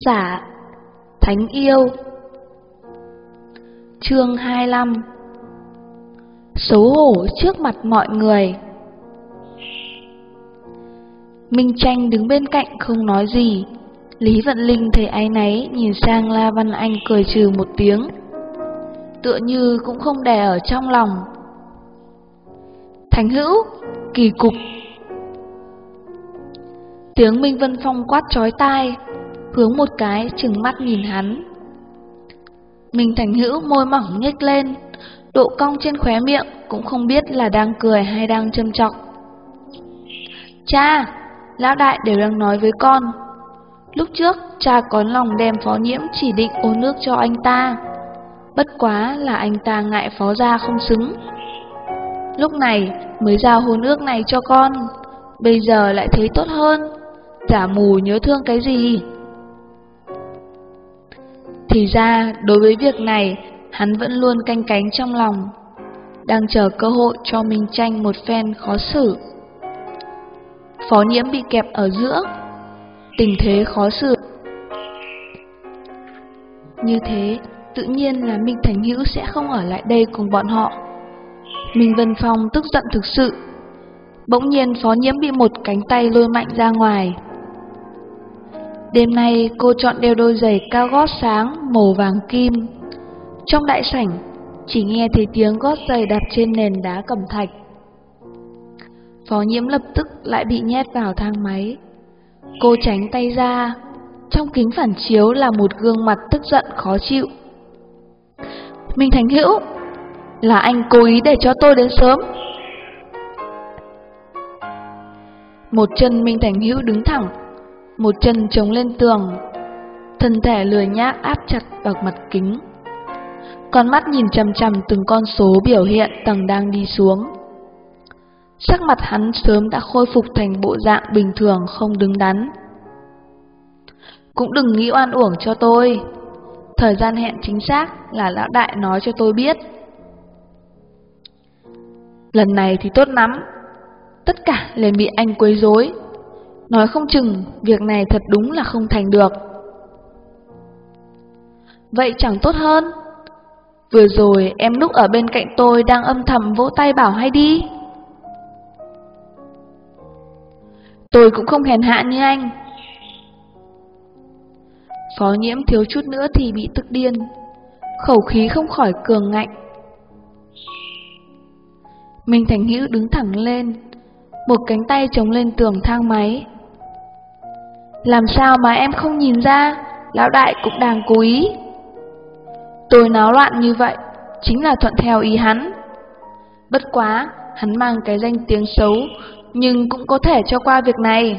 Giả Thánh yêu. Chương 25. Xấu hổ trước mặt mọi người. Minh Tranh đứng bên cạnh không nói gì. Lý Vận Linh thấy áy náy, nhìn sang La Văn Anh cười trừ một tiếng, tựa như cũng không đè ở trong lòng. Thành Hữu, kỳ cục. Tiếng Minh Vân Phong quát chói tai, hướng một cái trừng mắt nhìn hắn. Minh Thành Hữu môi mỏng nhếch lên, độ cong trên khóe miệng cũng không biết là đang cười hay đang châm chọc. Cha, lão đại đều đang nói với con. Lúc trước cha có lòng đem Phó Nhiễm chỉ định ô nước cho anh ta, bất quá là anh ta ngại Phó gia không xứng, lúc này mới giao hôn ước này cho con. Bây giờ lại thấy tốt hơn, giả mù nhớ thương cái gì. Thì ra đối với việc này hắn vẫn luôn canh cánh trong lòng, đang chờ cơ hội cho Minh Tranh một phen khó xử. Phó Nhiễm bị kẹp ở giữa, tình thế khó xử. Như thế tự nhiên là Minh Thành Hữu sẽ không ở lại đây cùng bọn họ. Minh Vân Phong tức giận thực sự. Bỗng nhiên Phó Nhiễm bị một cánh tay lôi mạnh ra ngoài. Đêm nay cô chọn đeo đôi giày cao gót sáng màu vàng kim. Trong đại sảnh chỉ nghe thấy tiếng gót giày đạp trên nền đá cẩm thạch. Phó Nhiễm lập tức lại bị nhét vào thang máy. Cô tránh tay ra, trong kính phản chiếu là một gương mặt tức giận khó chịu. Minh Thành Hữu, là anh cố ý để cho tôi đến sớm. Một chân Minh Thành Hữu đứng thẳng, một chân chống lên tường, thân thể lười nhác áp chặt vào mặt kính, con mắt nhìn chằm chằm từng con số biểu hiện tầng đang đi xuống. Sắc mặt hắn sớm đã khôi phục thành bộ dạng bình thường không đứng đắn. Cũng đừng nghĩ oan uổng cho tôi, thời gian hẹn chính xác là lão đại nói cho tôi biết. Lần này thì tốt lắm, tất cả liền bị anh quấy rối, nói không chừng việc này thật đúng là không thành được. Vậy chẳng tốt hơn, vừa rồi em lúc ở bên cạnh tôi đang âm thầm vỗ tay bảo hay đi. Tôi cũng không hèn hạ như anh. Phó Nhiễm thiếu chút nữa thì bị tức điên, khẩu khí không khỏi cường ngạnh. Minh Thành Hữu đứng thẳng lên, một cánh tay chống lên tường thang máy. Làm sao mà em không nhìn ra, lão đại cũng đang cố ý. Tôi náo loạn như vậy chính là thuận theo ý hắn. Bất quá hắn mang cái danh tiếng xấu, nhưng cũng có thể cho qua việc này.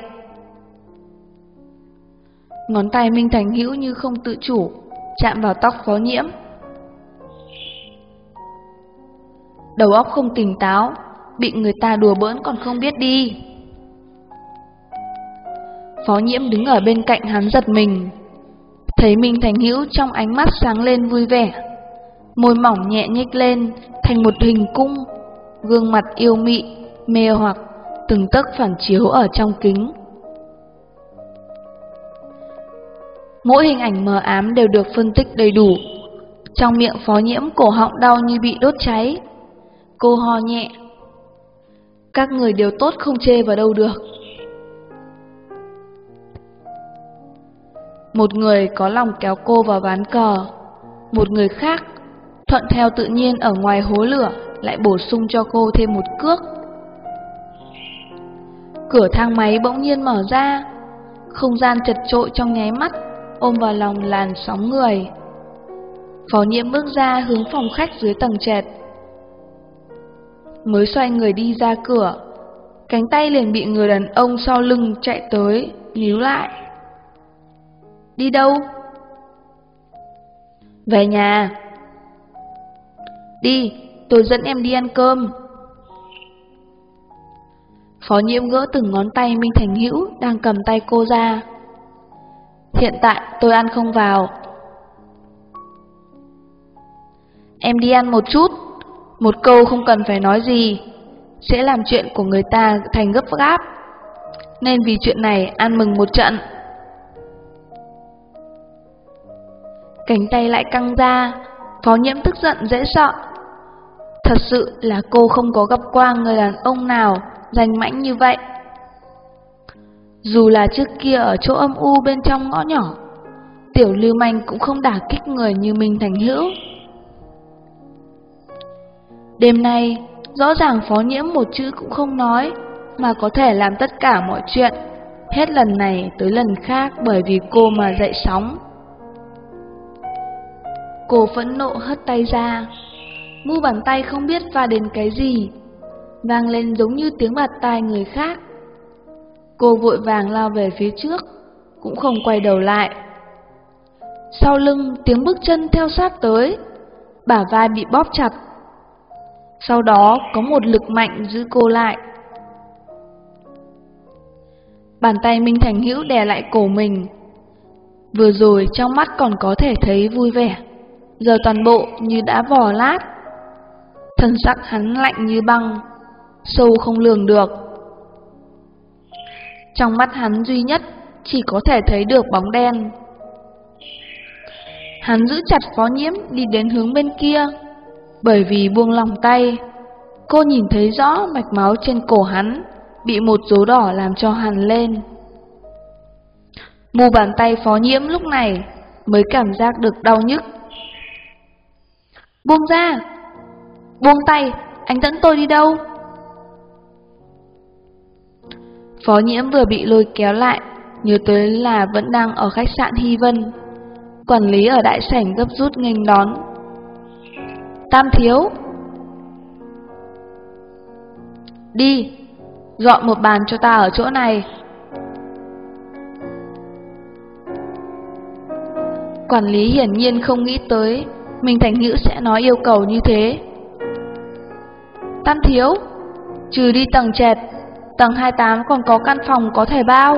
Ngón tay Minh Thành Hữu như không tự chủ chạm vào tóc Phó Nhiễm. Đầu óc không tỉnh táo, bị người ta đùa bỡn còn không biết đi. Phó Nhiễm đứng ở bên cạnh hắn giật mình, thấy Minh Thành Hữu trong ánh mắt sáng lên vui vẻ, môi mỏng nhẹ nhếch lên thành một hình cung, gương mặt yêu mị, mê hoặc, từng tấc phản chiếu ở trong kính. Mỗi hình ảnh mờ ám đều được phân tích đầy đủ. Trong miệng Phó Nhiễm cổ họng đau như bị đốt cháy. Cô ho nhẹ. Các người đều tốt không chê vào đâu được. Một người có lòng kéo cô vào ván cờ, một người khác thuận theo tự nhiên ở ngoài hố lửa lại bổ sung cho cô thêm một cước. Cửa thang máy bỗng nhiên mở ra, không gian chật chội trong nháy mắt ôm vào lòng làn sóng người. Phó Nhiễm bước ra hướng phòng khách dưới tầng trệt. Mới xoay người đi ra cửa, cánh tay liền bị người đàn ông sau lưng chạy tới níu lại. Đi đâu? Về nhà. Đi, tôi dẫn em đi ăn cơm. Phó Nhiễm gỡ từng ngón tay Minh Thành Hữu đang cầm tay cô ra. Hiện tại tôi ăn không vào. Em đi ăn một chút, một câu không cần phải nói gì, sẽ làm chuyện của người ta thành gấp gáp, nên vì chuyện này ăn mừng một trận. Cánh tay lại căng ra, Phó Nhiễm tức giận dễ sợ. Thật sự là cô không có gặp qua người đàn ông nào danh mãnh như vậy. Dù là trước kia ở chỗ âm u bên trong ngõ nhỏ, tiểu lưu manh cũng không đả kích người như Minh Thành Hữu. Đêm nay, rõ ràng Phó Nhiễm một chữ cũng không nói, mà có thể làm tất cả mọi chuyện, hết lần này tới lần khác bởi vì cô mà dậy sóng. Cô phẫn nộ hất tay ra, mu bàn tay không biết va đến cái gì, vang lên giống như tiếng bạt tai người khác. Cô vội vàng lao về phía trước, cũng không quay đầu lại. Sau lưng tiếng bước chân theo sát tới, bả vai bị bóp chặt. Sau đó có một lực mạnh giữ cô lại. Bàn tay Minh Thành Hữu đè lại cổ mình. Vừa rồi trong mắt còn có thể thấy vui vẻ, giờ toàn bộ như đã vò lát. Thần sắc hắn lạnh như băng, sâu không lường được. Trong mắt hắn duy nhất chỉ có thể thấy được bóng đen. Hắn giữ chặt Phó Nhiễm đi đến hướng bên kia. Bởi vì buông lòng tay, cô nhìn thấy rõ mạch máu trên cổ hắn bị một dấu đỏ làm cho hằn lên. Mu bàn tay Phó Nhiễm lúc này mới cảm giác được đau nhức. Buông ra! Buông tay! Anh dẫn tôi đi đâu? Phó Nhiễm vừa bị lôi kéo lại, nhớ tới là vẫn đang ở khách sạn Hy Vân. Quản lý ở đại sảnh gấp rút nghênh đón. Tam thiếu! Đi! Dọn một bàn cho ta ở chỗ này. Quản lý hiển nhiên không nghĩ tới Minh Thành Hữu sẽ nói yêu cầu như thế. Tam thiếu! Trừ đi tầng trệt, tầng 28 còn có căn phòng có thể bao.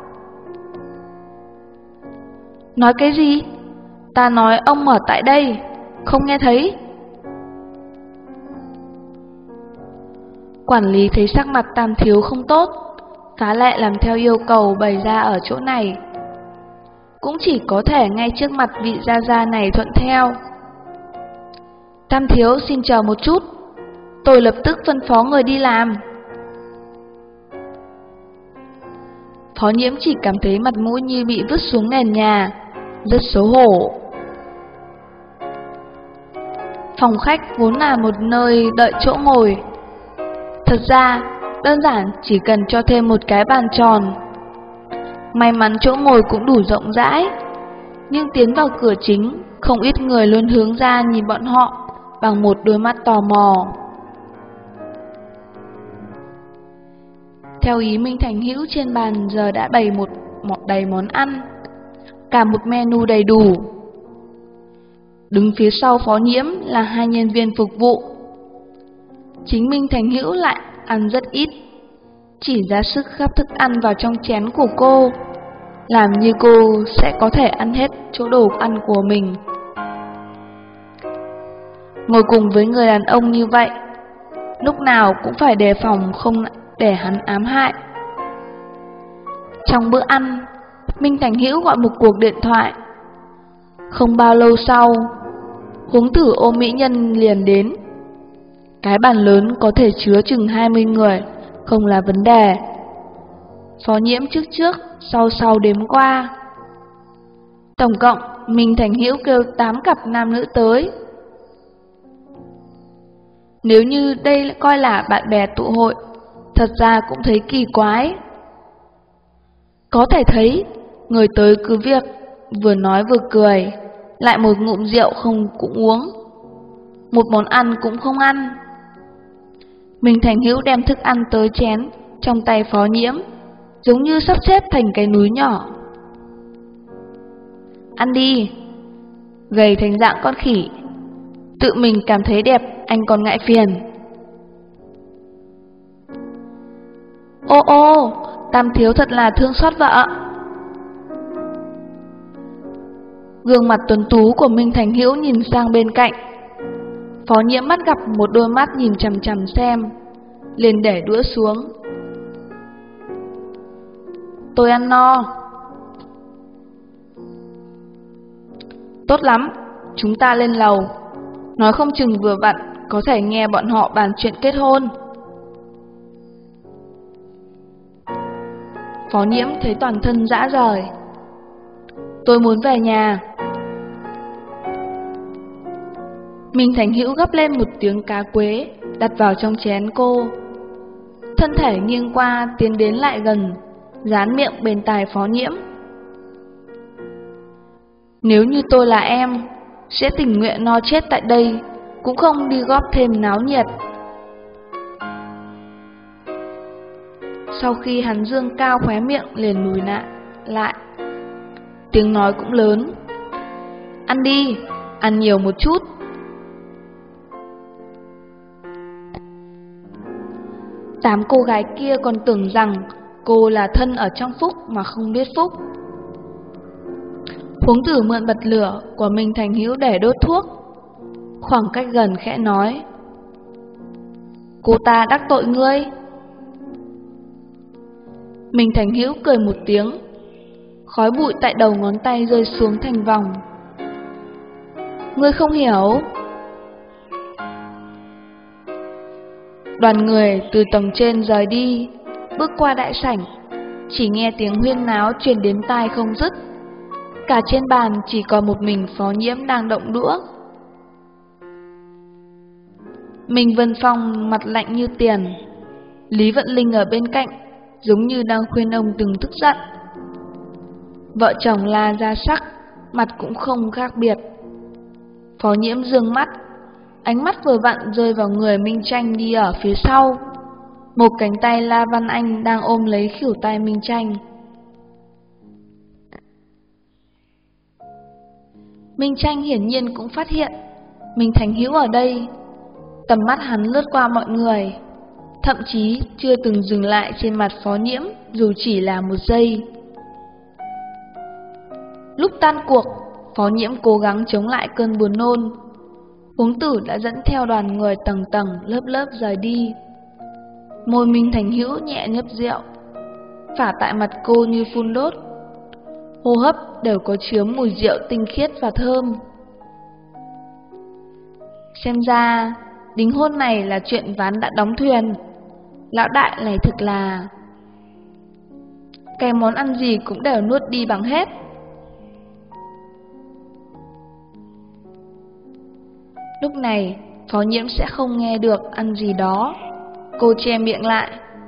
Nói cái gì? Ta nói ông ở tại đây, không nghe thấy. Quản lý thấy sắc mặt Tam thiếu không tốt, phá lệ làm theo yêu cầu bày ra ở chỗ này. Cũng chỉ có thể ngay trước mặt vị gia gia này thuận theo. Tam thiếu xin chờ một chút, tôi lập tức phân phó người đi làm. Phó Nhiễm chỉ cảm thấy mặt mũi như bị vứt xuống nền nhà, rất xấu hổ. Phòng khách vốn là một nơi đợi chỗ ngồi. Thật ra, đơn giản chỉ cần cho thêm một cái bàn tròn. May mắn chỗ ngồi cũng đủ rộng rãi. Nhưng tiến vào cửa chính, không ít người luôn hướng ra nhìn bọn họ bằng một đôi mắt tò mò. Theo ý Minh Thành Hữu, trên bàn giờ đã bày một đầy món ăn, cả một menu đầy đủ. Đứng phía sau Phó Nhiễm là 2 nhân viên phục vụ. Chính Minh Thành Hữu lại ăn rất ít, chỉ ra sức gắp thức ăn vào trong chén của cô, làm như cô sẽ có thể ăn hết chỗ đồ ăn của mình. Ngồi cùng với người đàn ông như vậy, lúc nào cũng phải đề phòng không để hắn ám hại. Trong bữa ăn, Minh Thành Hữu gọi một cuộc điện thoại. Không bao lâu sau, huống tử ô mỹ nhân liền đến. Cái bàn lớn có thể chứa chừng 20 người, không là vấn đề. Phó Nhiễm trước, sau đếm qua. Tổng cộng, Minh Thành Hữu kêu 8 cặp nam nữ tới. Nếu như đây coi là bạn bè tụ hội, thật ra cũng thấy kỳ quái. Có thể thấy, người tới cứ việc vừa nói vừa cười, lại một ngụm rượu không cũng uống, một món ăn cũng không ăn. Minh Thành Hữu đem thức ăn tới chén trong tay Phó Nhiễm, giống như sắp xếp thành cái núi nhỏ. Ăn đi, gầy thành dạng con khỉ, tự mình cảm thấy đẹp anh còn ngại phiền. Ô, Tam thiếu thật là thương xót vợ. Gương mặt tuấn tú của Minh Thành Hữu nhìn sang bên cạnh. Phó Nhiễm bắt gặp một đôi mắt nhìn chằm chằm xem, liền để đũa xuống. Tôi ăn no. Tốt lắm, chúng ta lên lầu. Nói không chừng vừa vặn có thể nghe bọn họ bàn chuyện kết hôn. Phó Nhiễm thấy toàn thân rã rời. Tôi muốn về nhà. Minh Thành Hữu gắp lên một tiếng cá quế, đặt vào trong chén cô. Thân thể nghiêng qua tiến đến lại gần, dán miệng bên tai Phó Nhiễm. Nếu như tôi là em, sẽ tình nguyện no chết tại đây, cũng không đi góp thêm náo nhiệt. Sau khi hắn dương cao khóe miệng liền lùi lại. Tiếng nói cũng lớn. Ăn đi, ăn nhiều một chút. Tám cô gái kia còn tưởng rằng cô là thân ở trong phúc mà không biết phúc. Huống tử mượn bật lửa của Minh Thành Hữu để đốt thuốc, khoảng cách gần khẽ nói: Cô ta đắc tội ngươi. Minh Thành Hữu cười một tiếng, khói bụi tại đầu ngón tay rơi xuống thành vòng. Ngươi không hiểu. Đoàn người từ tầng trên rời đi, bước qua đại sảnh, chỉ nghe tiếng huyên náo truyền đến tai không dứt. Cả trên bàn chỉ còn một mình Phó Nhiễm đang động đũa. Minh Vân Phong mặt lạnh như tiền. Lý Vận Linh ở bên cạnh, giống như đang khuyên ông đừng tức giận. Vợ chồng La Gia Sắc, mặt cũng không khác biệt. Phó Nhiễm dương mắt, ánh mắt vừa vặn rơi vào người Minh Tranh đi ở phía sau. Một cánh tay La Văn Anh đang ôm lấy khuỷu tay Minh Tranh. Minh Tranh hiển nhiên cũng phát hiện Minh Thành Hữu ở đây. Tầm mắt hắn lướt qua mọi người, thậm chí chưa từng dừng lại trên mặt Phó Nhiễm dù chỉ là một giây. Lúc tan cuộc, Phó Nhiễm cố gắng chống lại cơn buồn nôn. Huống tử đã dẫn theo đoàn người tầng tầng lớp lớp rời đi. Môi Minh Thành Hữu nhẹ nhấp rượu, phả tại mặt cô như phun đốt. Hô hấp đều có chứa mùi rượu tinh khiết và thơm. Xem ra đính hôn này là chuyện ván đã đóng thuyền. Lão đại này thực là... Cái món ăn gì cũng đều nuốt đi bằng hết. Lúc này Phó Nhiễm sẽ không nghe được ăn gì đó. Cô che miệng lại.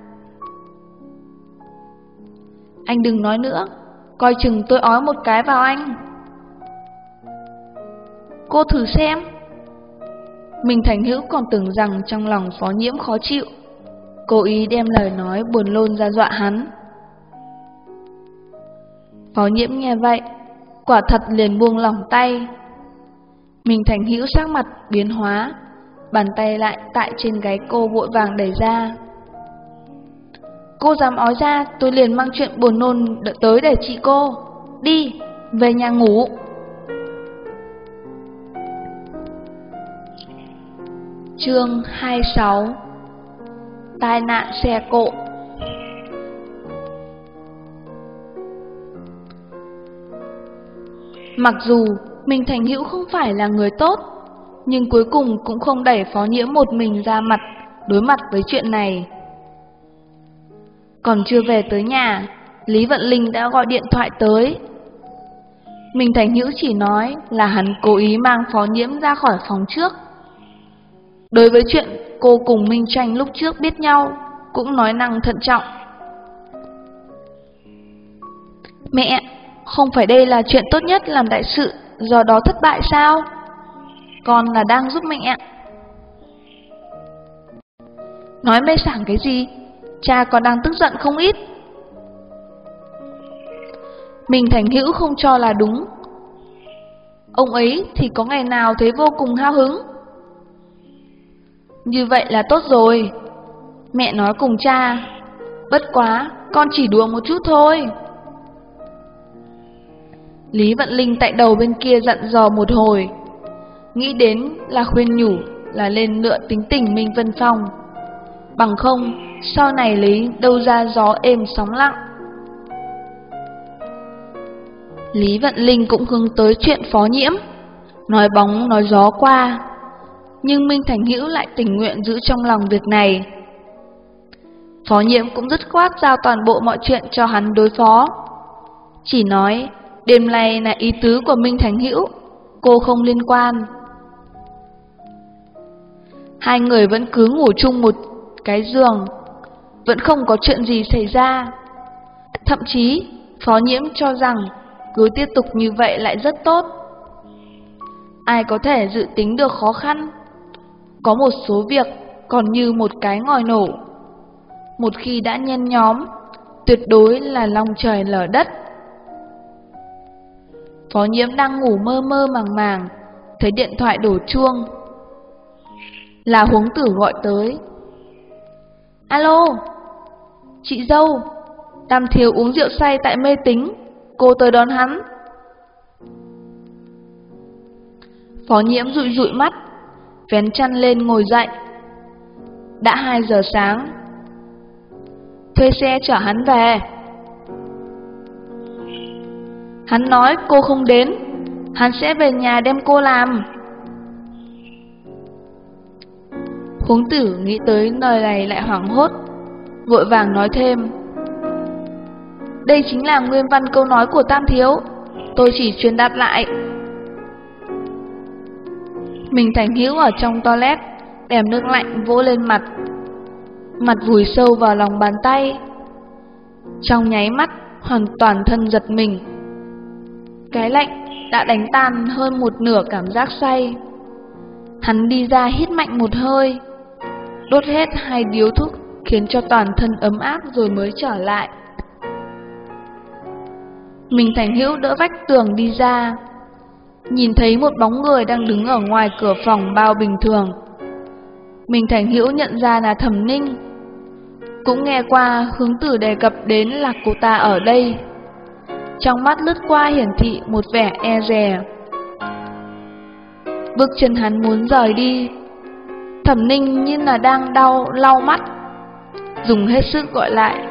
Anh đừng nói nữa, coi chừng tôi ói một cái vào anh. Cô thử xem. Minh Thành Hữu còn tưởng rằng trong lòng Phó Nhiễm khó chịu, cố ý đem lời nói buồn lôn ra dọa hắn. Phó Nhiễm nghe vậy, quả thật liền buông lỏng tay. Minh Thành Hữu sắc mặt biến hóa, bàn tay lại tại trên gáy cô vội vàng đẩy ra. Cô dám ói ra, tôi liền mang chuyện buồn nôn tới để trị cô. Đi, về nhà ngủ. Chương 26. Tai nạn xe cộ. Mặc dù Minh Thành Hữu không phải là người tốt, nhưng cuối cùng cũng không đẩy Phó Nhiễm một mình ra mặt đối mặt với chuyện này. Còn chưa về tới nhà, Lý Vận Linh đã gọi điện thoại tới. Minh Thành Hữu chỉ nói là hắn cố ý mang Phó Nhiễm ra khỏi phòng trước. Đối với chuyện cô cùng Minh Tranh lúc trước biết nhau, cũng nói năng thận trọng. Mẹ, không phải đây là chuyện tốt nhất làm đại sự, do đó thất bại sao? Con là đang giúp mẹ. Nói mê sảng cái gì? Cha còn đang tức giận không ít. Minh Thành Hữu không cho là đúng. Ông ấy thì có ngày nào thấy vô cùng hào hứng. Như vậy là tốt rồi. Mẹ nói cùng cha, bất quá con chỉ đùa một chút thôi. Lý Vận Linh tại đầu bên kia dặn dò một hồi, nghĩ đến là khuyên nhủ là lên lựa tính tình Minh Vân Phong. Bằng không, sau này lấy đâu ra gió êm sóng lặng. Lý Vận Linh cũng hướng tới chuyện Phó Nhiễm, nói bóng nói gió qua, nhưng Minh Thành Hữu lại tình nguyện giữ trong lòng việc này. Phó Nhiễm cũng dứt khoát giao toàn bộ mọi chuyện cho hắn đối phó, chỉ nói đêm nay là ý tứ của Minh Thành Hữu, cô không liên quan. Hai người vẫn cứ ngủ chung một cái giường, vẫn không có chuyện gì xảy ra. Thậm chí Phó Nhiễm cho rằng cứ tiếp tục như vậy lại rất tốt. Ai có thể dự tính được khó khăn, có một số việc còn như một cái ngòi nổ, một khi đã nhen nhóm, tuyệt đối là long trời lở đất. Phó Nhiễm đang ngủ mơ mơ màng màng, thấy điện thoại đổ chuông. Là Huống Tử gọi tới. Alo, chị dâu, Tam Thiếu uống rượu say tại mê tín, cô tới đón hắn. Phó Nhiễm dụi dụi mắt, vén chăn lên ngồi dậy. Đã 2 giờ sáng. Thuê xe chở hắn về. Hắn nói cô không đến, hắn sẽ về nhà đem cô làm. Huống Tử nghĩ tới lời này lại hoảng hốt, vội vàng nói thêm. Đây chính là nguyên văn câu nói của Tam Thiếu, tôi chỉ truyền đạt lại. Minh Thành Hữu ở trong toilet, đem nước lạnh vỗ lên mặt, mặt vùi sâu vào lòng bàn tay. Trong nháy mắt, hoàn toàn thân giật mình. Cái lạnh đã đánh tan hơn một nửa cảm giác say. Hắn đi ra hít mạnh một hơi, đốt hết 2 điếu thuốc, khiến cho toàn thân ấm áp rồi mới trở lại. Minh Thành Hữu đỡ vách tường đi ra, nhìn thấy một bóng người đang đứng ở ngoài cửa phòng bao bình thường. Minh Thành Hữu nhận ra là Thẩm Ninh, cũng nghe qua Hướng Tử đề cập đến là cô ta ở đây. Trong mắt lướt qua hiển thị một vẻ e dè. Bước chân hắn muốn rời đi, Thẩm Ninh như là đang lau mắt, dùng hết sức gọi lại.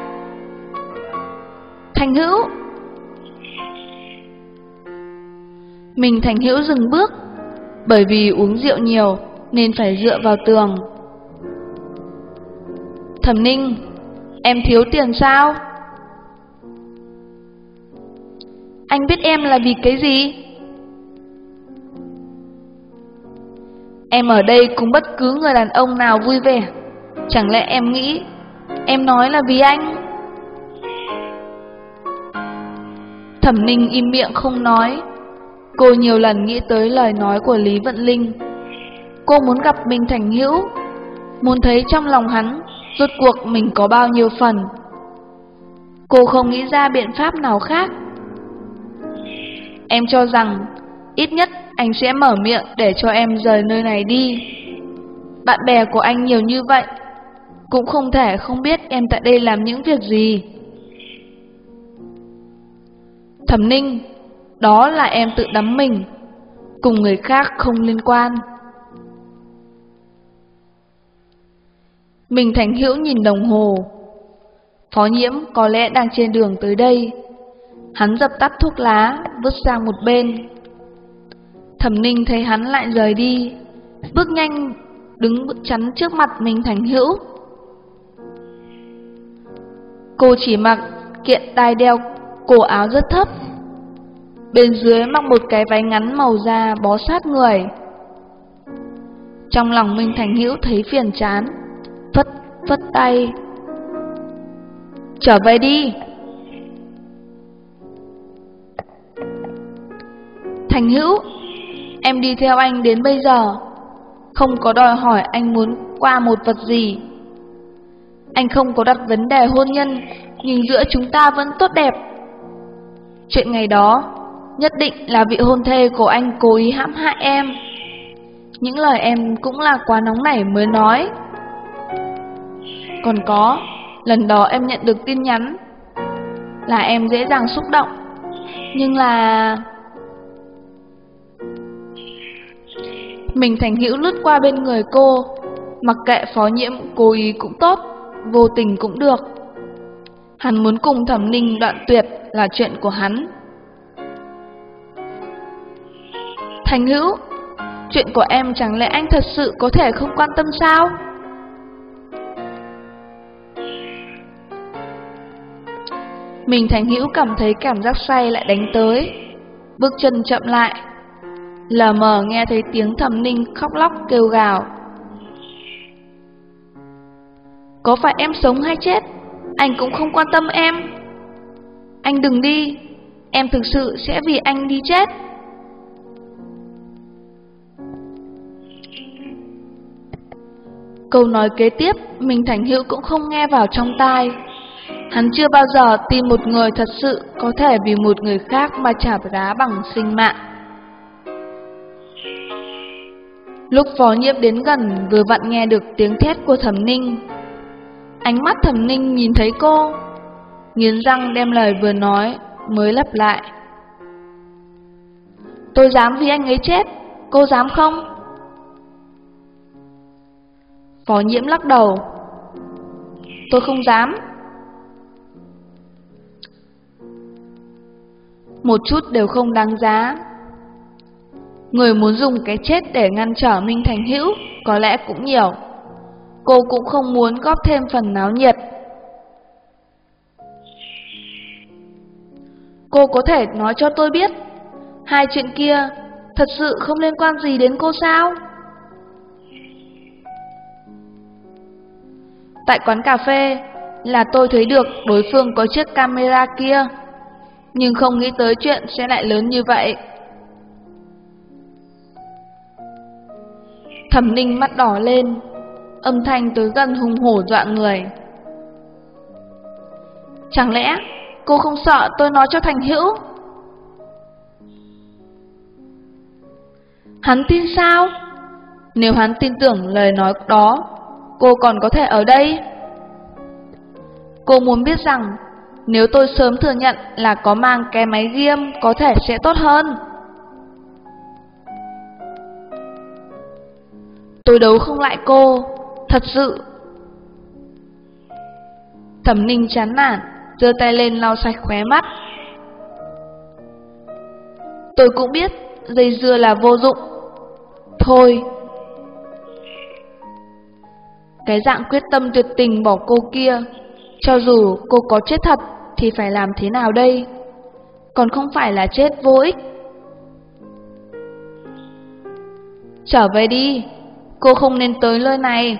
Thành Hữu. Minh Thành Hữu dừng bước, bởi vì uống rượu nhiều nên phải dựa vào tường. Thẩm Ninh, em thiếu tiền sao? Anh biết em là vì cái gì? Em ở đây cùng bất cứ người đàn ông nào vui vẻ, chẳng lẽ em nghĩ em nói là vì anh? Thẩm Ninh im miệng không nói. Cô nhiều lần nghĩ tới lời nói của Lý Vận Linh. Cô muốn gặp Minh Thành Hữu, muốn thấy trong lòng hắn rốt cuộc mình có bao nhiêu phần. Cô không nghĩ ra biện pháp nào khác. Em cho rằng ít nhất anh sẽ mở miệng để cho em rời nơi này đi. Bạn bè của anh nhiều như vậy, cũng không thể không biết em tại đây làm những việc gì. Thẩm Ninh, đó là em tự đắm mình, cùng người khác không liên quan. Minh Thành Hữu nhìn đồng hồ. Phó Nhiễm có lẽ đang trên đường tới đây. Hắn dập tắt thuốc lá, vứt sang một bên. Thẩm Ninh thấy hắn lại rời đi, bước nhanh đứng chắn trước mặt Minh Thành Hữu. Cô chỉ mặc kiện đai đeo cổ áo rất thấp, bên dưới mặc một cái váy ngắn màu da bó sát người. Trong lòng Minh Thành Hữu thấy phiền chán, phất tay. Trở về đi. Thành Hữu, em đi theo anh đến bây giờ, không có đòi hỏi anh muốn qua một vật gì. Anh không có đặt vấn đề hôn nhân, nhưng giữa chúng ta vẫn tốt đẹp. Chuyện ngày đó nhất định là vị hôn thê của anh cố ý hãm hại em. Những lời em cũng là quá nóng nảy mới nói. Còn có, lần đó em nhận được tin nhắn, là em dễ dàng xúc động, nhưng là... Minh Thành Hữu lướt qua bên người cô, mặc kệ Phó Nhiễm cố ý cũng tốt, vô tình cũng được. Hắn muốn cùng Thẩm Ninh đoạn tuyệt là chuyện của hắn. Thành Hữu, chuyện của em chẳng lẽ anh thật sự có thể không quan tâm sao? Mình Thành Hữu cảm thấy cảm giác say lại đánh tới, bước chân chậm lại. Lờ mờ nghe thấy tiếng Thẩm Ninh khóc lóc kêu gào. Có phải em sống hay chết, anh cũng không quan tâm em. Anh đừng đi, em thực sự sẽ vì anh đi chết. Câu nói kế tiếp, mình Thành Hữu cũng không nghe vào trong tai. Hắn chưa bao giờ tin một người thật sự có thể vì một người khác mà trả giá bằng sinh mạng. Lúc Phó Nhiễm đến gần, vừa vặn nghe được tiếng thét của Thẩm Ninh. Ánh mắt Thẩm Ninh nhìn thấy cô, nghiến răng đem lời vừa nói mới lặp lại. Tôi dám vì anh ấy chết, cô dám không? Phó Nhiễm lắc đầu. Tôi không dám. Một chút đều không đáng giá. Người muốn dùng cái chết để ngăn trở Minh Thành Hữu có lẽ cũng nhiều. Cô cũng không muốn góp thêm phần náo nhiệt. Cô có thể nói cho tôi biết, hai chuyện kia thật sự không liên quan gì đến cô sao? Tại quán cà phê là tôi thấy được đối phương có chiếc camera kia, nhưng không nghĩ tới chuyện sẽ lại lớn như vậy. Thẩm Ninh mắt đỏ lên, âm thanh tới gần hùng hổ dọa người. Chẳng lẽ cô không sợ tôi nói cho Thành Hữu? Hắn tin sao? Nếu hắn tin tưởng lời nói đó, cô còn có thể ở đây. Cô muốn biết rằng nếu tôi sớm thừa nhận là có mang cái máy ghiêm có thể sẽ tốt hơn. Tôi đấu không lại cô, thật sự. Thẩm Ninh chán nản, giơ tay lên lau sạch khóe mắt. Tôi cũng biết dây dưa là vô dụng. Thôi. Cái dạng quyết tâm tuyệt tình bỏ cô kia, cho dù cô có chết thật thì phải làm thế nào đây? Còn không phải là chết vô ích. Trở về đi, cô không nên tới nơi này.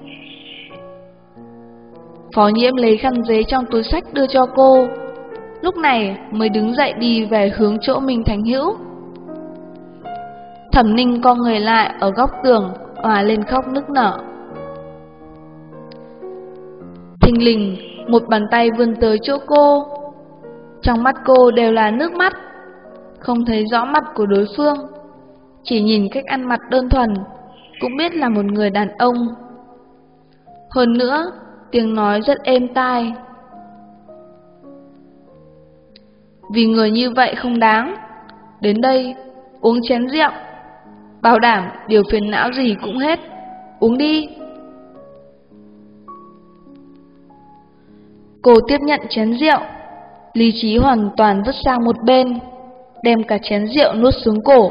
Phó Nhiễm lấy khăn giấy trong túi xách đưa cho cô, lúc này mới đứng dậy đi về hướng chỗ Minh Thành Hữu. Thẩm Ninh co người lại ở góc tường, òa lên khóc nức nở. Thình lình, một bàn tay vươn tới chỗ cô. Trong mắt cô đều là nước mắt, không thấy rõ mặt của đối phương, chỉ nhìn cách ăn mặc đơn thuần cũng biết là một người đàn ông. Hơn nữa, tiếng nói rất êm tai. Vì người như vậy không đáng. Đến đây, uống chén rượu, bảo đảm điều phiền não gì cũng hết. Uống đi. Cô tiếp nhận chén rượu, lý trí hoàn toàn vứt sang một bên, đem cả chén rượu nuốt xuống cổ.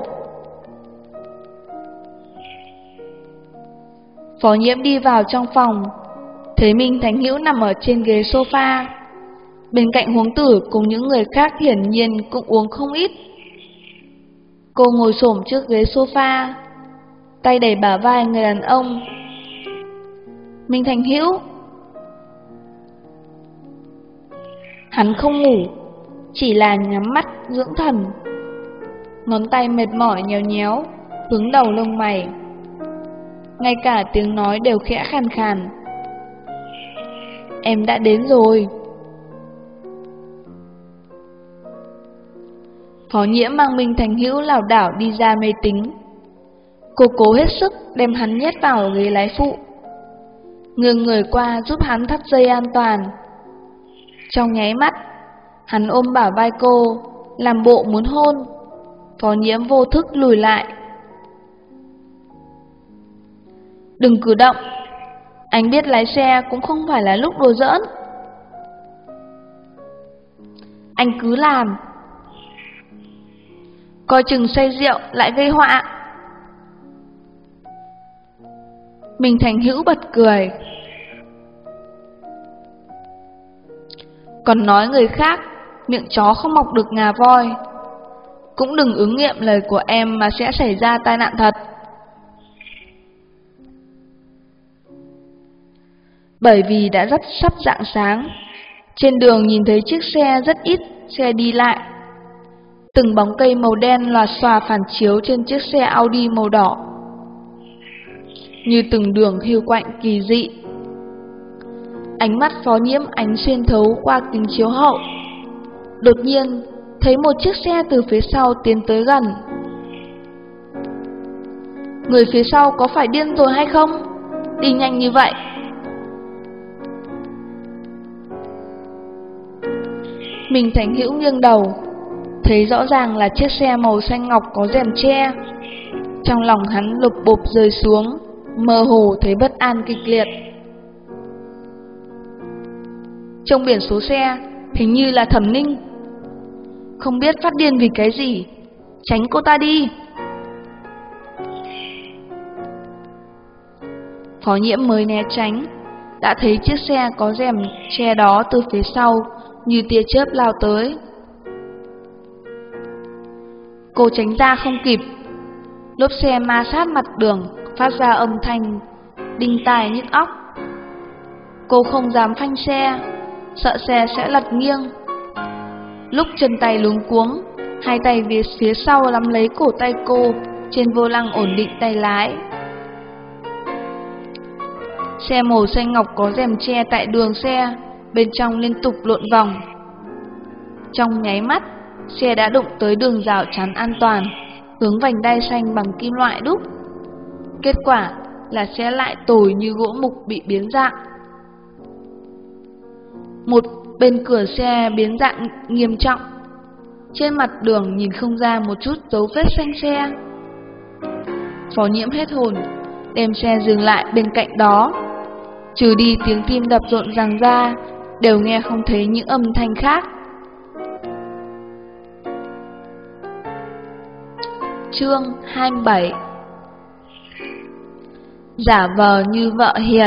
Phó Nhiễm đi vào trong phòng, thấy Minh Thành Hữu nằm ở trên ghế sofa. Bên cạnh Huống Tử cùng những người khác hiển nhiên cũng uống không ít. Cô ngồi xổm trước ghế sofa, tay đẩy bả vai người đàn ông. Minh Thành Hữu. Hắn không ngủ, chỉ là nhắm mắt dưỡng thần. Ngón tay mệt mỏi nhéo nhéo, hướng đầu lông mày. Ngay cả tiếng nói đều khẽ khàn khàn. Em đã đến rồi. Phó Nhiễm mang Minh Thành Hữu lảo đảo đi ra mê tính. Cô cố hết sức đem hắn nhét vào ghế lái phụ, nghiêng người qua giúp hắn thắt dây an toàn. Trong nháy mắt, hắn ôm bả vai cô, làm bộ muốn hôn. Phó Nhiễm vô thức lùi lại. Đừng cử động, anh biết lái xe cũng không phải là lúc đùa giỡn. Anh cứ làm. coi chừng say rượu lại gây họa. Mình Thành Hữu bật cười. Còn nói người khác, miệng chó không mọc được ngà voi. Cũng đừng ứng nghiệm lời của em mà sẽ xảy ra tai nạn thật. Bởi vì đã rất sắp rạng sáng, trên đường nhìn thấy chiếc xe rất ít xe đi lại. Từng bóng cây màu đen lòa xòa phản chiếu trên chiếc xe Audi màu đỏ, như từng đường hiu quạnh kỳ dị. Ánh mắt Phó Nhiễm ánh xuyên thấu qua kính chiếu hậu. Đột nhiên thấy một chiếc xe từ phía sau tiến tới gần. Người phía sau có phải điên rồi hay không? Đi nhanh như vậy. Mình Thành Hữu nghiêng đầu, thấy rõ ràng là chiếc xe màu xanh ngọc có rèm che. Trong lòng hắn lục bộp rơi xuống, mơ hồ thấy bất an kịch liệt. Trong biển số xe hình như là Thẩm Ninh. Không biết phát điên vì cái gì. Tránh cô ta đi. Phó Nhiễm mới né tránh, đã thấy chiếc xe có rèm che đó từ phía sau như tia chớp lao tới. Cô tránh ra không kịp, lốp xe ma sát mặt đường, phát ra âm thanh đinh tai nhức óc. Cô không dám phanh xe, sợ xe sẽ lật nghiêng. Lúc chân tay luống cuống, hai tay phía sau nắm lấy cổ tay cô, trên vô lăng ổn định tay lái. Xe màu xanh ngọc có rèm che tại đường xe, bên trong liên tục lộn vòng. Trong nháy mắt, xe đã đụng tới đường rào chắn an toàn, hướng vành đai xanh bằng kim loại đúc. Kết quả là xe lại tồi như gỗ mục bị biến dạng. Một bên cửa xe biến dạng nghiêm trọng, trên mặt đường nhìn không ra một chút dấu vết xanh xe. Phó Nhiễm hết hồn, đem xe dừng lại bên cạnh đó. Trừ đi tiếng tim đập rộn ràng ra, đều nghe không thấy những âm thanh khác. Chương 27. Giả vờ như vợ hiền.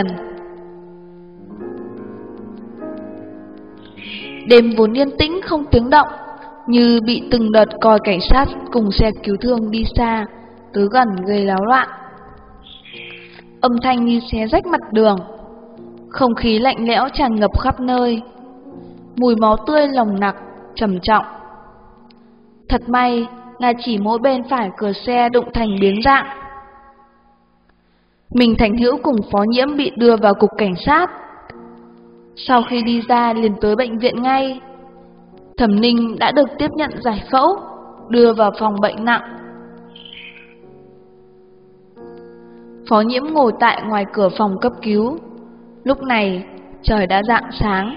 Đêm vốn yên tĩnh không tiếng động, như bị từng đợt còi cảnh sát cùng xe cứu thương đi xa tới gần gây náo loạn. Âm thanh như xé rách mặt đường, không khí lạnh lẽo tràn ngập khắp nơi, mùi máu tươi nồng nặc trầm trọng. Thật may là chỉ mỗi bên phải cửa xe đụng thành biến dạng. Mình Thành Hữu cùng Phó Nhiễm bị đưa vào cục cảnh sát. Sau khi đi ra liền tới bệnh viện ngay. Thẩm Ninh đã được tiếp nhận giải phẫu, đưa vào phòng bệnh nặng. Phó Nhiễm ngồi tại ngoài cửa phòng cấp cứu. Lúc này trời đã rạng sáng.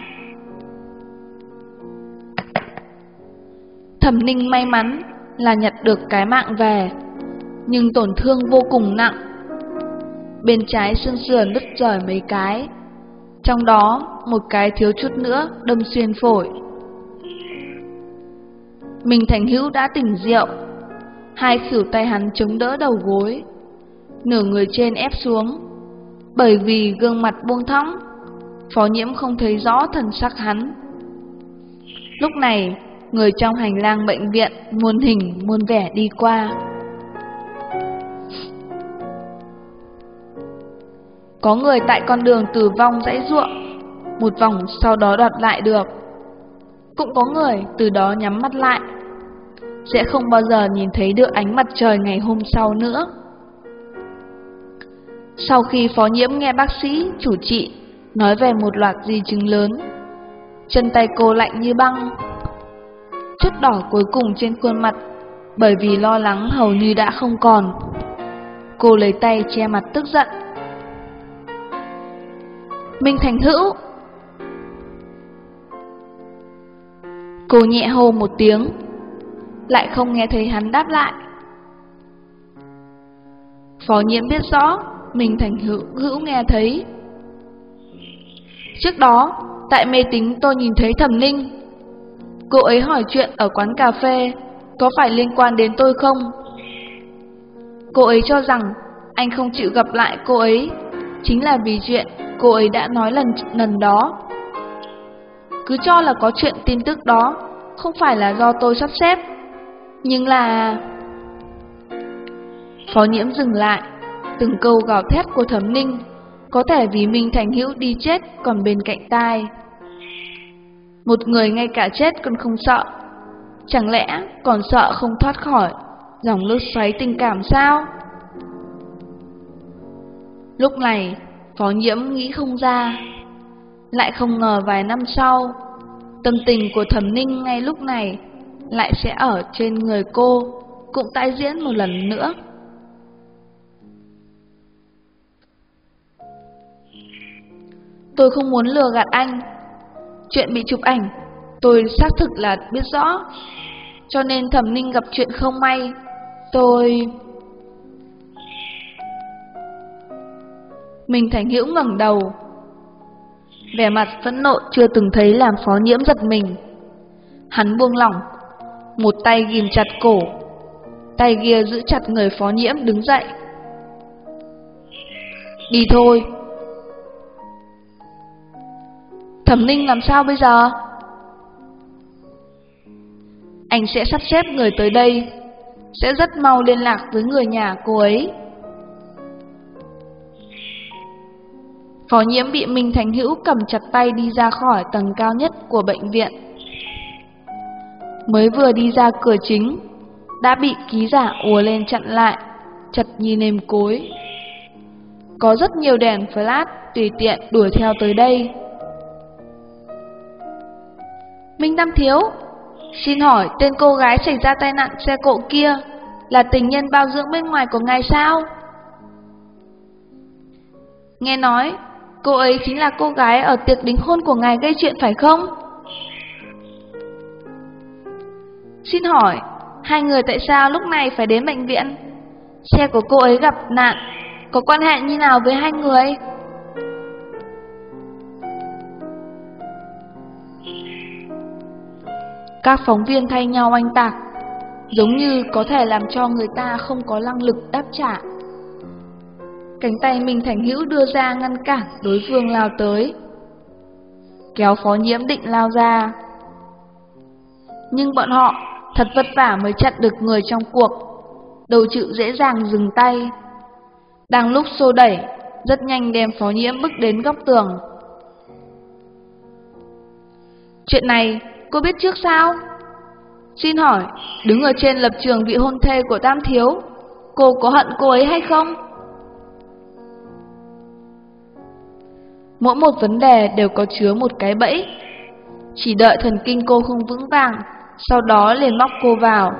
Thẩm Ninh may mắn là nhặt được cái mạng về, nhưng tổn thương vô cùng nặng. Bên trái xương sườn đứt rời mấy cái, trong đó một cái thiếu chút nữa đâm xuyên phổi. Mình Thành Hữu đã tỉnh rượu, hai khuỷu tay hắn chống đỡ đầu gối, nửa người trên ép xuống. Bởi vì gương mặt buông thõng, Phó Nhiễm không thấy rõ thần sắc hắn. Lúc này, người trong hành lang bệnh viện muôn hình muôn vẻ đi qua. Có người tại con đường tử vong giãy giụa một vòng, sau đó đoạt lại được. Cũng có người từ đó nhắm mắt lại, sẽ không bao giờ nhìn thấy được ánh mặt trời ngày hôm sau nữa. Sau khi Phó Nhiễm nghe bác sĩ, chủ trị nói về một loạt di chứng lớn, chân tay cô lạnh như băng. Chất đỏ cuối cùng trên khuôn mặt, bởi vì lo lắng hầu như đã không còn. Cô lấy tay che mặt tức giận. Minh Thành Hữu! Cô nhẹ hô một tiếng, lại không nghe thấy hắn đáp lại. Phó Nhiễm biết rõ Minh Thành Hữu nghe thấy. Trước đó, tại mê tín tôi nhìn thấy Thẩm Ninh. Cô ấy hỏi chuyện ở quán cà phê, có phải liên quan đến tôi không? Cô ấy cho rằng anh không chịu gặp lại cô ấy chính là vì chuyện cô ấy đã nói lần đó. Cứ cho là có chuyện tin tức đó không phải là do tôi sắp xếp, nhưng là... Phó Nhiễm dừng lại, từng câu gào thét của Thẩm Ninh có thể vì Minh Thành Hữu đi chết còn bên cạnh tai. Một người ngay cả chết còn không sợ, chẳng lẽ còn sợ không thoát khỏi dòng nước xoáy tình cảm sao? Lúc này Phó Nhiễm nghĩ không ra, lại không ngờ vài năm sau tâm tình của Thẩm Ninh ngay lúc này lại sẽ ở trên người cô cũng tái diễn một lần nữa. Tôi không muốn lừa gạt anh. Chuyện bị chụp ảnh tôi xác thực là biết rõ, cho nên Thẩm Ninh gặp chuyện không may Minh Thành Hữu ngẩng đầu, vẻ mặt phẫn nộ chưa từng thấy làm Phó Nhiễm giật mình. Hắn buông lỏng, một tay ghim chặt cổ, tay kia giữ chặt người Phó Nhiễm đứng dậy. Đi thôi. Thẩm Ninh làm sao bây giờ? Anh sẽ sắp xếp người tới đây, sẽ rất mau liên lạc với người nhà cô ấy. Phó Nhiễm bị Minh Thành Hữu cầm chặt tay đi ra khỏi tầng cao nhất của bệnh viện. Mới vừa đi ra cửa chính, đã bị ký giả ùa lên chặn lại, chặt như nêm cối. Có rất nhiều đèn flash tùy tiện đuổi theo tới đây. Minh Tam Thiếu, xin hỏi tên cô gái xảy ra tai nạn xe cộ kia là tình nhân bao dưỡng bên ngoài của ngài sao? Nghe nói cô ấy chính là cô gái ở tiệc đính hôn của ngài gây chuyện phải không? Xin hỏi, hai người tại sao lúc này phải đến bệnh viện? Xe của cô ấy gặp nạn, có quan hệ như nào với hai người? Các phóng viên thay nhau oanh tạc, giống như có thể làm cho người ta không có năng lực đáp trả. Cánh tay Minh Thành Hữu đưa ra ngăn cản đối phương lao tới, kéo Phó Nhiễm định lao ra. Nhưng bọn họ thật vất vả mới chặn được người trong cuộc, đâu chịu dễ dàng dừng tay. Đang lúc xô đẩy, rất nhanh đem Phó Nhiễm bước đến góc tường. Chuyện này cô biết trước sao? Xin hỏi, đứng ở trên lập trường vị hôn thê của Tam Thiếu, cô có hận cô ấy hay không? Mỗi một vấn đề đều có chứa một cái bẫy, chỉ đợi thần kinh cô không vững vàng, sau đó liền móc cô vào.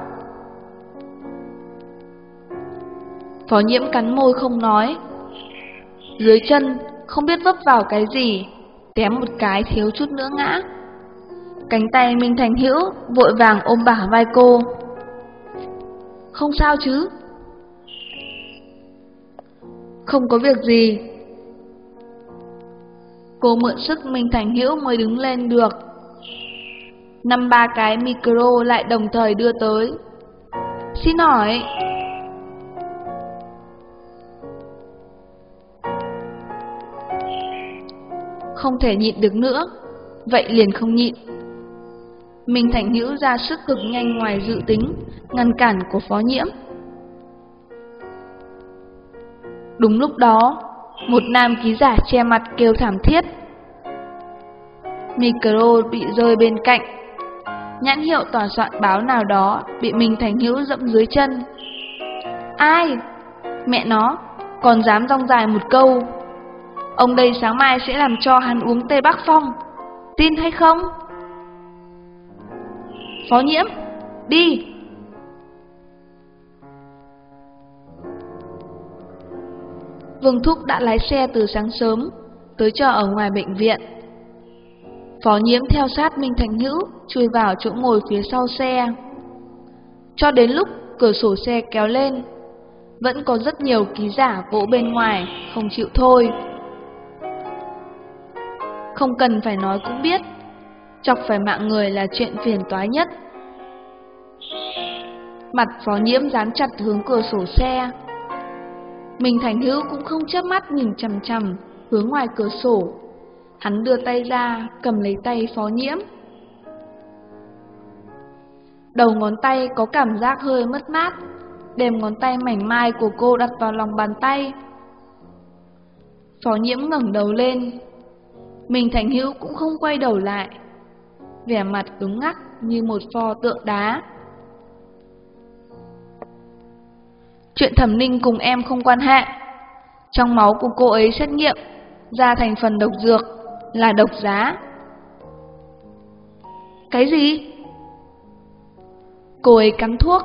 Phó Nhiễm cắn môi không nói. Dưới chân không biết vấp vào cái gì, tém một cái thiếu chút nữa ngã. Cánh tay Minh Thành Hữu vội vàng ôm bả vai cô. Không sao chứ? Không có việc gì. Cô mượn sức Minh Thành Hữu mới đứng lên được. 5-3 cái micro lại đồng thời đưa tới. Xin hỏi. Không thể nhịn được nữa, vậy liền không nhịn. Minh Thành Hữu ra sức cực nhanh ngoài dự tính, ngăn cản của Phó Nhiễm. Đúng lúc đó, một nam ký giả che mặt kêu thảm thiết. Micro bị rơi bên cạnh, nhãn hiệu tòa soạn báo nào đó bị Minh Thành Hữu dẫm dưới chân. Ai? Mẹ nó, còn dám rong dài một câu. Ông đây sáng mai sẽ làm cho hắn uống Tây Bắc Phong, tin hay không? Phó Nhiễm, đi! Vương Thúc đã lái xe từ sáng sớm, tới chờ ở ngoài bệnh viện. Phó Nhiễm theo sát Minh Thành Hữu, chui vào chỗ ngồi phía sau xe. Cho đến lúc cửa sổ xe kéo lên, vẫn có rất nhiều ký giả vỗ bên ngoài, không chịu thôi. Không cần phải nói cũng biết, chọc phải mạng người là chuyện phiền toái nhất. Mặt Phó Nhiễm dán chặt hướng cửa sổ xe. Minh Thành Hữu cũng không chớp mắt nhìn chằm chằm hướng ngoài cửa sổ. Hắn đưa tay ra cầm lấy tay Phó Nhiễm. Đầu ngón tay có cảm giác hơi mất mát, đem ngón tay mảnh mai của cô đặt vào lòng bàn tay. Phó Nhiễm ngẩng đầu lên. Minh Thành Hữu cũng không quay đầu lại, vẻ mặt cứng ngắc như một pho tượng đá. Chuyện Thẩm Ninh cùng em không quan hệ. Trong máu của cô ấy xét nghiệm ra thành phần độc dược là độc giá. Cái gì? Cô ấy cắn thuốc.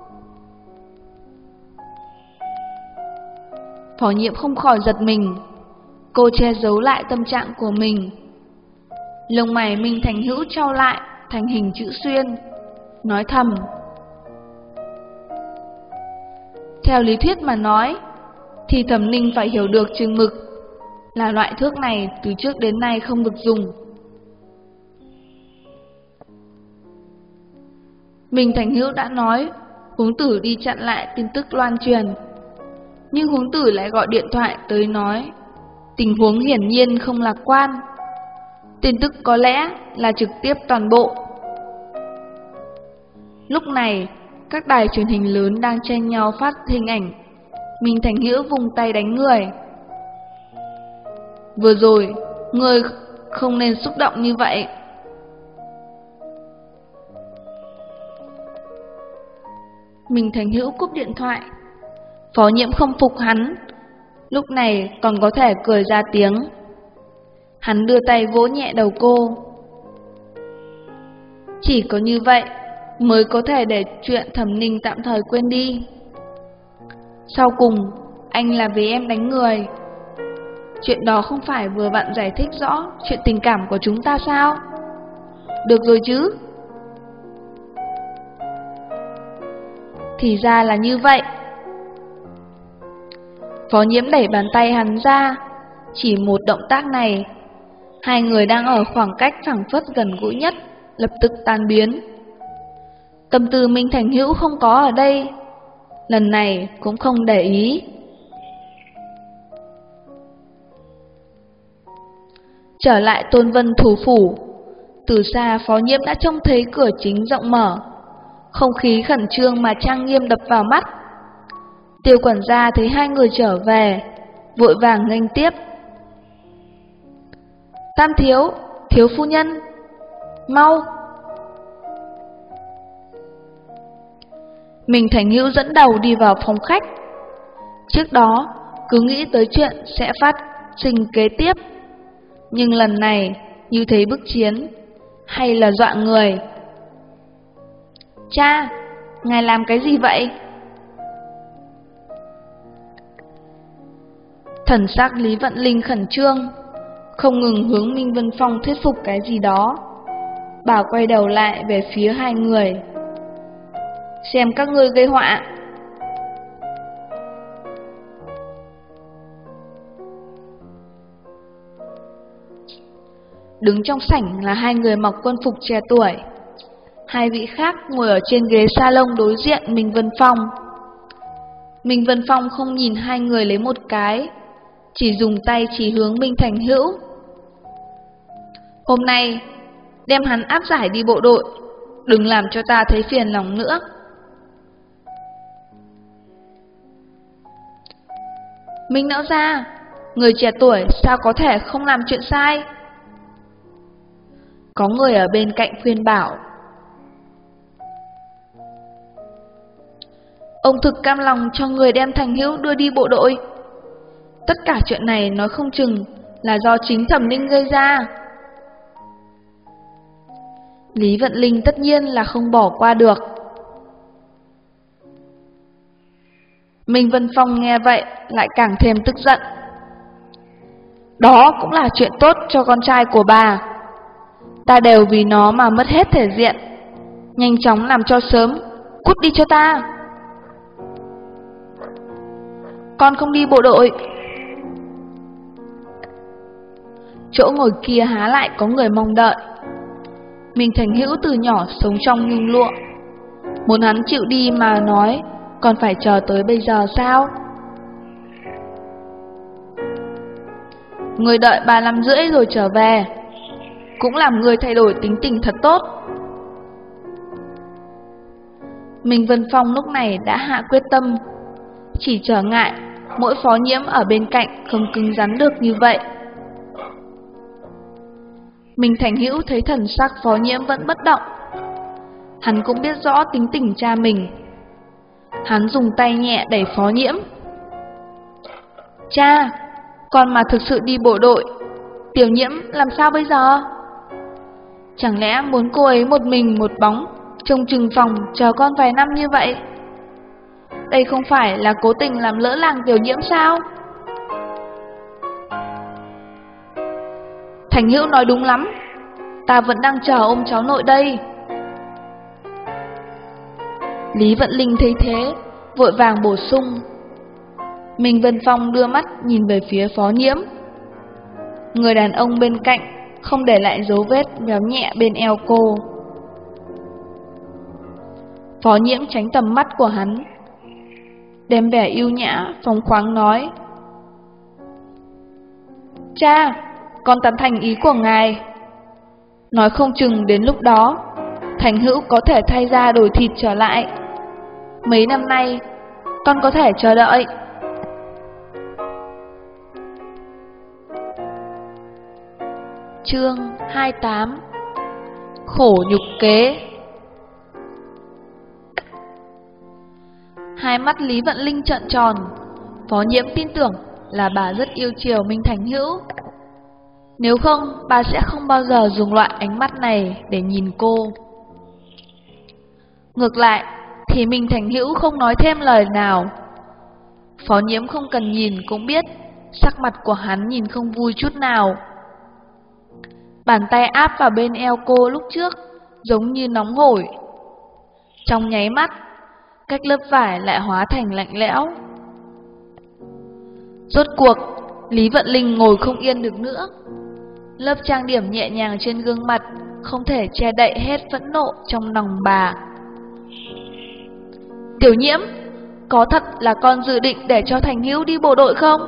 Phó Nhiễm không khỏi giật mình. Cô che giấu lại tâm trạng của mình. Lông mày Minh Thành Hữu chau lại thành hình chữ xuyên, nói thầm. Theo lý thuyết mà nói, thì Thẩm Ninh phải hiểu được chừng mực là loại thuốc này từ trước đến nay không được dùng. Minh Thành Hữu đã nói Huống Tử đi chặn lại tin tức loan truyền, nhưng Huống Tử lại gọi điện thoại tới nói tình huống hiển nhiên không lạc quan. Tin tức có lẽ là trực tiếp toàn bộ. Lúc này, các đài truyền hình lớn đang tranh nhau phát hình ảnh Minh Thành Hữu vùng tay đánh người. Vừa rồi, người không nên xúc động như vậy. Minh Thành Hữu cúp điện thoại. Phó Nhiễm không phục hắn, lúc này còn có thể cười ra tiếng. Hắn đưa tay vỗ nhẹ đầu cô. Chỉ có như vậy mới có thể để chuyện Thẩm Ninh tạm thời quên đi. Sau cùng, anh là vì em đánh người. Chuyện đó không phải vừa vặn giải thích rõ chuyện tình cảm của chúng ta sao? Được rồi chứ? Thì ra là như vậy. Phó Nhiễm đẩy bàn tay hắn ra. Chỉ một động tác này, hai người đang ở khoảng cách phảng phất gần gũi nhất lập tức tan biến. Tâm tư Minh Thành Hữu không có ở đây, lần này cũng không để ý. Trở lại Tôn Vân thủ phủ, từ xa Phó Nhiễm đã trông thấy cửa chính rộng mở, không khí khẩn trương mà trang nghiêm đập vào mắt. Tiêu quản gia thấy hai người trở về, vội vàng nghênh tiếp. Tam thiếu, thiếu phu nhân, mau. Minh Thành Hữu dẫn đầu đi vào phòng khách. Trước đó, cứ nghĩ tới chuyện sẽ phát sinh kế tiếp, nhưng lần này như thấy bức chiến, hay là dọa người. Cha, ngài làm cái gì vậy? Thần sắc Lý Vận Linh khẩn trương, không ngừng hướng Minh Vân Phong thuyết phục cái gì đó. Bà quay đầu lại về phía hai người. Xem các ngươi gây họa. Đứng trong sảnh là hai người mặc quân phục trẻ tuổi. Hai vị khác ngồi ở trên ghế salon đối diện Minh Vân Phong. Minh Vân Phong không nhìn hai người lấy một cái, chỉ dùng tay chỉ hướng Minh Thành Hữu. Hôm nay, đem hắn áp giải đi bộ đội, đừng làm cho ta thấy phiền lòng nữa. Minh lão gia, người trẻ tuổi sao có thể không làm chuyện sai? Có người ở bên cạnh khuyên bảo. Ông thực cam lòng cho người đem Thành Hữu đưa đi bộ đội. Tất cả chuyện này nói không chừng là do chính Thẩm Ninh gây ra. Lý Vận Linh tất nhiên là không bỏ qua được. Minh Vân Phong nghe vậy lại càng thêm tức giận. Đó cũng là chuyện tốt cho con trai của bà. Ta đều vì nó mà mất hết thể diện. Nhanh chóng làm cho sớm, cút đi cho ta. Con không đi bộ đội. Chỗ ngồi kia há lại có người mong đợi. Minh Thành Hữu từ nhỏ sống trong nhung lụa, Muốn hắn chịu đi mà nói, còn phải chờ tới bây giờ sao? Người đợi 3 năm rưỡi rồi trở về, cũng làm người thay đổi tính tình thật tốt. Minh Vân Phong lúc này đã hạ quyết tâm, chỉ trở ngại mỗi Phó Nhiễm ở bên cạnh không cứng rắn được như vậy. Minh Thành Hữu thấy thần sắc Phó Nhiễm vẫn bất động, hắn cũng biết rõ tính tình cha mình. Hắn dùng tay nhẹ đẩy Phó Nhiễm. Cha, con mà thực sự đi bộ đội, Tiểu Nhiễm làm sao bây giờ? Chẳng lẽ muốn cô ấy một mình một bóng trông chừng phòng chờ con vài năm như vậy? Đây không phải là cố tình làm lỡ làng Tiểu Nhiễm sao? Thành Hữu nói đúng lắm, ta vẫn đang chờ ôm cháu nội đây. Lý Vận Linh thấy thế, vội vàng bổ sung. Minh Vân Phong đưa mắt nhìn về phía Phó Nhiễm. Người đàn ông bên cạnh không để lại dấu vết véo nhẹ bên eo cô. Phó Nhiễm tránh tầm mắt của hắn, đem vẻ yêu nhã phóng khoáng nói: Cha, con tán thành ý của ngài. Nói không chừng đến lúc đó Thành Hữu có thể thay da đổi thịt trở lại. Mấy năm nay con có thể chờ đợi. Chương 28. Khổ nhục kế. Hai mắt Lý Vận Linh trợn tròn. Phó Nhiễm tin tưởng là bà rất yêu chiều Minh Thành Hữu. Nếu không, bà sẽ không bao giờ dùng loại ánh mắt này để nhìn cô. Ngược lại thì Minh Thành Hữu không nói thêm lời nào. Phó Nhiễm không cần nhìn cũng biết sắc mặt của hắn nhìn không vui chút nào. Bàn tay áp vào bên eo cô lúc trước giống như nóng hổi. Trong nháy mắt, cách lớp vải lại hóa thành lạnh lẽo. Rốt cuộc, Lý Vận Linh ngồi không yên được nữa. Lớp trang điểm nhẹ nhàng trên gương mặt không thể che đậy hết phẫn nộ trong lòng bà. Tiểu Nhiễm, có thật là con dự định để cho Thành Hữu đi bộ đội không?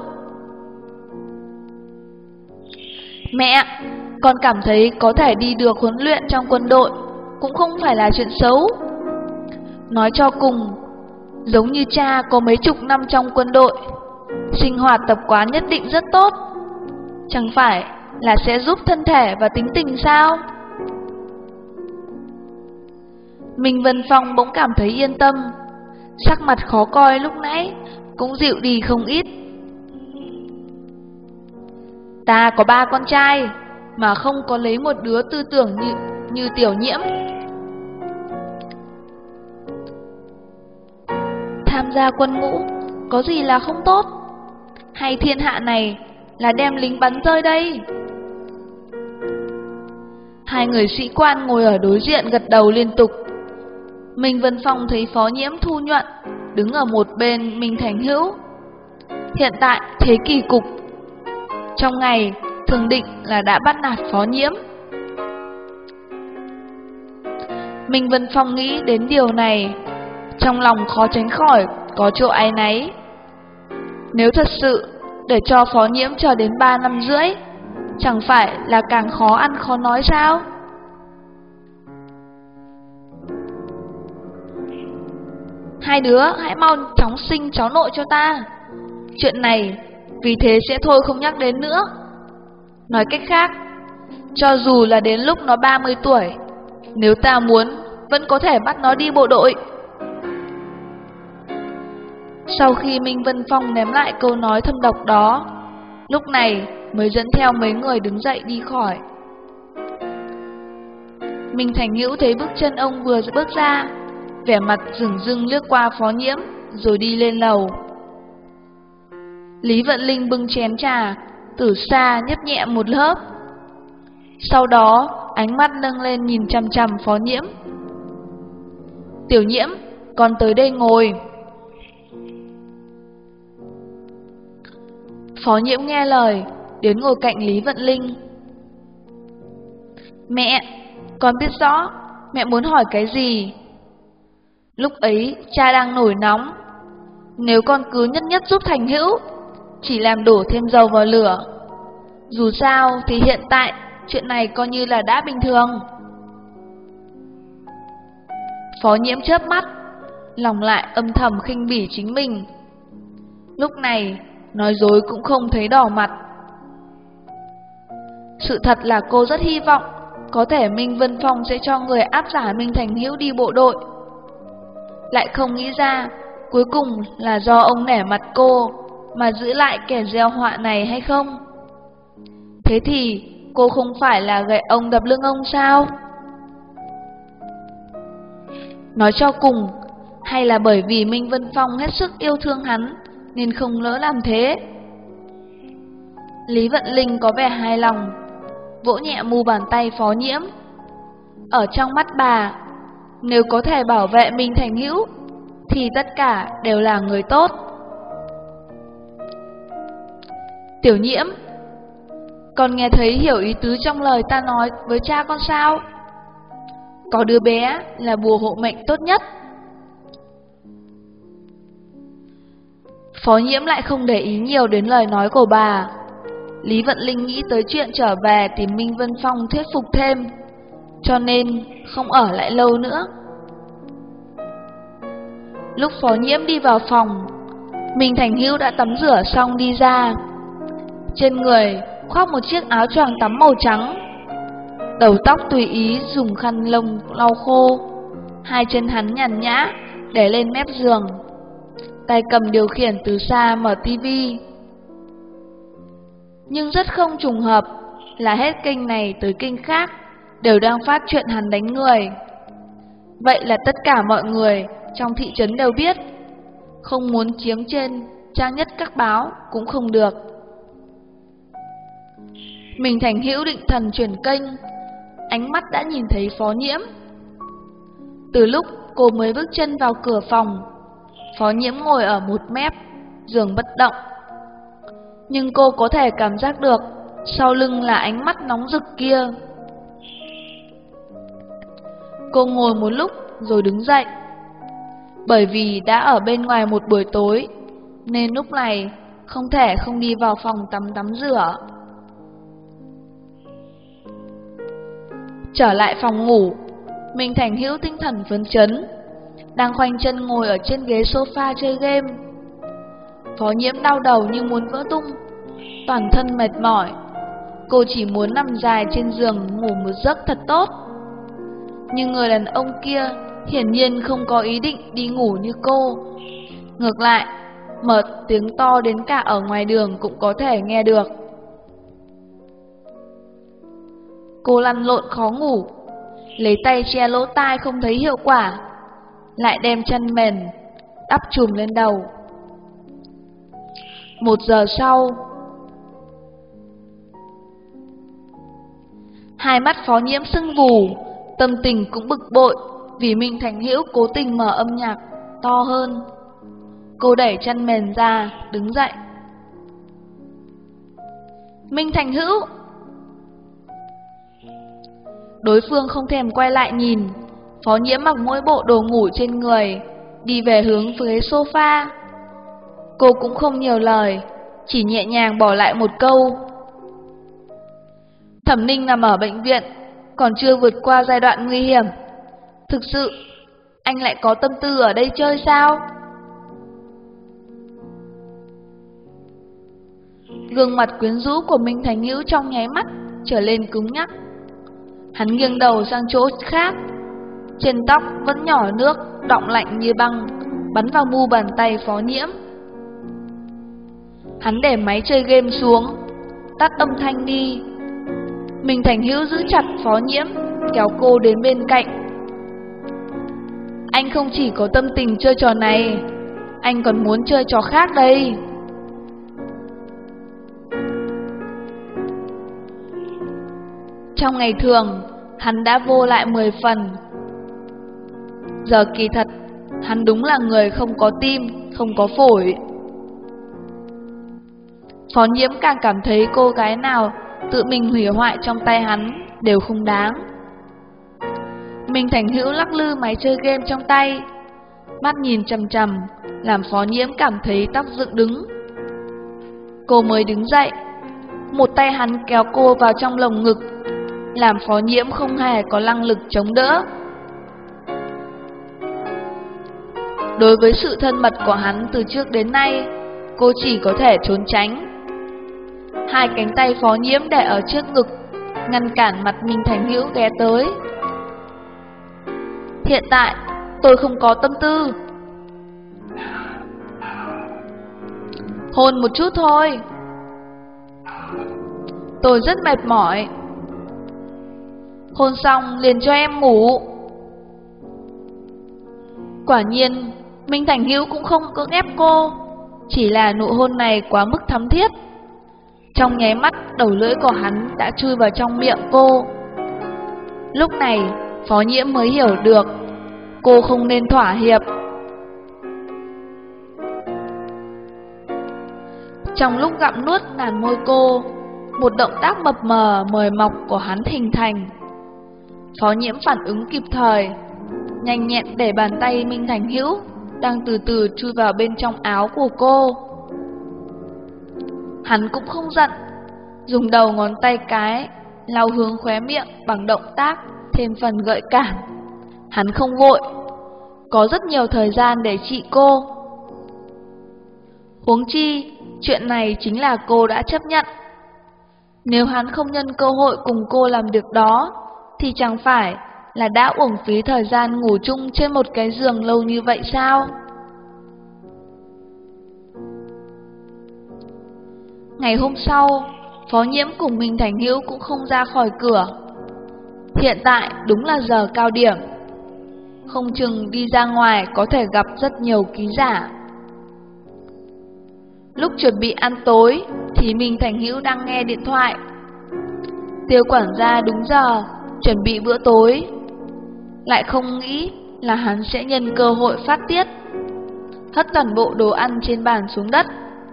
Mẹ, con cảm thấy có thể đi được huấn luyện trong quân đội cũng không phải là chuyện xấu. Nói cho cùng, giống như cha có mấy chục năm trong quân đội, sinh hoạt tập quán nhất định rất tốt. Chẳng phải là sẽ giúp thân thể và tính tình sao? Minh Vân Phong bỗng cảm thấy yên tâm, sắc mặt khó coi lúc nãy cũng dịu đi không ít. Ta có 3 con trai mà không có lấy một đứa tư tưởng như Tiểu Nhiễm. Tham gia quân ngũ có gì là không tốt? Hay thiên hạ này là đem lính bắn rơi đây? Hai người sĩ quan ngồi ở đối diện gật đầu liên tục. Minh Vân Phong thấy Phó Nhiễm thu nhuận đứng ở một bên Minh Thành Hữu. Hiện tại thế kỳ cục, trong ngày thường định là đã bắt nạt Phó Nhiễm. Minh Vân Phong nghĩ đến điều này, trong lòng khó tránh khỏi có chỗ áy náy. Nếu thật sự để cho Phó Nhiễm chờ đến 3 năm rưỡi, chẳng phải là càng khó ăn khó nói sao? Hai đứa hãy mau chóng sinh cháu nội cho ta. Chuyện này vì thế sẽ thôi không nhắc đến nữa. Nói cách khác, cho dù là đến lúc nó 30 tuổi, nếu ta muốn vẫn có thể bắt nó đi bộ đội. Sau khi Minh Vân Phong ném lại câu nói thâm độc đó, lúc này mới dẫn theo mấy người đứng dậy đi khỏi. Minh Thành Hữu thấy bước chân ông vừa bước ra, vẻ mặt dửng dưng liếc qua Phó Nhiễm rồi đi lên lầu. Lý Vận Linh bưng chén trà từ xa nhấp nhẹ một hớp, sau đó ánh mắt nâng lên nhìn chằm chằm Phó Nhiễm. Tiểu Nhiễm, con tới đây ngồi. Phó Nhiễm nghe lời, đến ngồi cạnh Lý Vận Linh. Mẹ, con biết rõ mẹ muốn hỏi cái gì. Lúc ấy cha đang nổi nóng, nếu con cứ nhất nhất giúp Thành Hữu, chỉ làm đổ thêm dầu vào lửa. Dù sao thì hiện tại chuyện này coi như là đã bình thường. Phó Nhiễm chớp mắt, lòng lại âm thầm khinh bỉ chính mình. Lúc này nói dối cũng không thấy đỏ mặt. Sự thật là cô rất hy vọng có thể Minh Vân Phong sẽ cho người áp giải Minh Thành Hữu đi bộ đội. Lại không nghĩ ra cuối cùng là do ông nể mặt cô mà giữ lại kẻ gieo họa này hay không? Thế thì cô không phải là gậy ông đập lưng ông sao? Nói cho cùng, hay là bởi vì Minh Vân Phong hết sức yêu thương hắn nên không lỡ làm thế? Lý Vận Linh có vẻ hài lòng, vỗ nhẹ mu bàn tay Phó Nhiễm. Ở trong mắt bà, nếu có thể bảo vệ Minh Thành Hữu thì tất cả đều là người tốt. Tiểu Nhiễm, con nghe thấy hiểu ý tứ trong lời ta nói với cha con sao? Có đứa bé là bùa hộ mệnh tốt nhất. Phó Nhiễm lại không để ý nhiều đến lời nói của bà. Lý Vận Linh nghĩ tới chuyện trở về tìm Minh Vân Phong thuyết phục thêm, cho nên không ở lại lâu nữa. Lúc Phó Nhiễm đi vào phòng, Minh Thành Hữu đã tắm rửa xong đi ra. Trên người khoác một chiếc áo choàng tắm màu trắng, đầu tóc tùy ý dùng khăn lông lau khô. Hai chân hắn nhàn nhã để lên mép giường, tay cầm điều khiển từ xa mở tivi. Nhưng rất không trùng hợp là hết kênh này tới kênh khác đều đang phát chuyện hắn đánh người. Vậy là tất cả mọi người trong thị trấn đều biết, không muốn chiếm trên trang nhất các báo cũng không được. Minh Thành Hữu định thần chuyển kênh, ánh mắt đã nhìn thấy Phó Nhiễm. Từ lúc cô mới bước chân vào cửa phòng, Phó Nhiễm ngồi ở một mép giường bất động. Nhưng cô có thể cảm giác được sau lưng là ánh mắt nóng rực kia. Cô ngồi một lúc rồi đứng dậy. Bởi vì đã ở bên ngoài một buổi tối nên lúc này không thể không đi vào phòng tắm rửa. Trở lại phòng ngủ, Minh Thành Hữu tinh thần phấn chấn, đang khoanh chân ngồi ở trên ghế sofa chơi game. Phó Nhiễm đau đầu như muốn vỡ tung, toàn thân mệt mỏi. Cô chỉ muốn nằm dài trên giường ngủ một giấc thật tốt. Nhưng người đàn ông kia hiển nhiên không có ý định đi ngủ như cô. Ngược lại, mở tiếng to đến cả ở ngoài đường cũng có thể nghe được. Cô lăn lộn khó ngủ, lấy tay che lỗ tai không thấy hiệu quả, lại đem chân mền đắp trùm lên đầu. 1 giờ sau, hai mắt Phó Nhiễm sưng vù, tâm tình cũng bực bội vì Minh Thành Hữu cố tình mở âm nhạc to hơn. Cô đẩy chân mền ra, đứng dậy. Minh Thành Hữu! Đối phương không thèm quay lại nhìn. Phó Nhiễm mặc mỗi bộ đồ ngủ trên người, đi về hướng ghế sofa. Cô cũng không nhiều lời, chỉ nhẹ nhàng bỏ lại một câu: Thẩm Ninh nằm ở bệnh viện, còn chưa vượt qua giai đoạn nguy hiểm. Thực sự, anh lại có tâm tư ở đây chơi sao? Gương mặt quyến rũ của Minh Thành Hữu trong nháy mắt trở lên cứng nhắc. Hắn nghiêng đầu sang chỗ khác, trên tóc vẫn nhỏ nước, đọng lạnh như băng, bắn vào mu bàn tay Phó Nhiễm. Hắn để máy chơi game xuống, tắt âm thanh đi. Minh Thành Hữu giữ chặt Phó Nhiễm, kéo cô đến bên cạnh. Anh không chỉ có tâm tình chơi trò này, anh còn muốn chơi trò khác đây. Trong ngày thường, hắn đã vô lại 10 phần. Giờ kỳ thật, hắn đúng là người không có tim, không có phổi. Phó Nhiễm càng cảm thấy cô gái nào tự mình hủy hoại trong tay hắn đều không đáng. Minh Thành Hữu lắc lư máy chơi game trong tay, mắt nhìn chằm chằm, làm Phó Nhiễm cảm thấy tóc dựng đứng. Cô mới đứng dậy, một tay hắn kéo cô vào trong lồng ngực, làm Phó Nhiễm không hề có năng lực chống đỡ. Đối với sự thân mật của hắn từ trước đến nay, cô chỉ có thể trốn tránh. Hai cánh tay Phó Nhiễm để ở trước ngực, ngăn cản mặt Minh Thành Hữu ghé tới. Hiện tại, tôi không có tâm tư. Hôn một chút thôi. Tôi rất mệt mỏi. Hôn xong liền cho em ngủ. Quả nhiên, Minh Thành Hữu cũng không cưỡng ép cô, chỉ là nụ hôn này quá mức thắm thiết. Trong nháy mắt, đầu lưỡi của hắn đã chui vào trong miệng cô. Lúc này, Phó Nhiễm mới hiểu được cô không nên thỏa hiệp. Trong lúc gặm nuốt làn môi cô, một động tác mập mờ mời mọc của hắn hình thành. Phó Nhiễm phản ứng kịp thời, nhanh nhẹn để bàn tay Minh Thành Hữu đang từ từ chui vào bên trong áo của cô. Hắn cũng không giận, dùng đầu ngón tay cái lau hướng khóe miệng bằng động tác thêm phần gợi cảm. Hắn không vội, có rất nhiều thời gian để trị cô. Huống chi, chuyện này chính là cô đã chấp nhận. Nếu hắn không nhân cơ hội cùng cô làm việc đó, thì chẳng phải là đã uổng phí thời gian ngủ chung trên một cái giường lâu như vậy sao? Ngày hôm sau, Phó Nhiễm cùng Minh Thành Hữu cũng không ra khỏi cửa. Hiện tại đúng là giờ cao điểm, không chừng đi ra ngoài có thể gặp rất nhiều ký giả. Lúc chuẩn bị ăn tối thì Minh Thành Hữu đang nghe điện thoại. Tiêu quản gia đúng giờ chuẩn bị bữa tối, lại không nghĩ là hắn sẽ nhân cơ hội phát tiết, hất toàn bộ đồ ăn trên bàn xuống đất,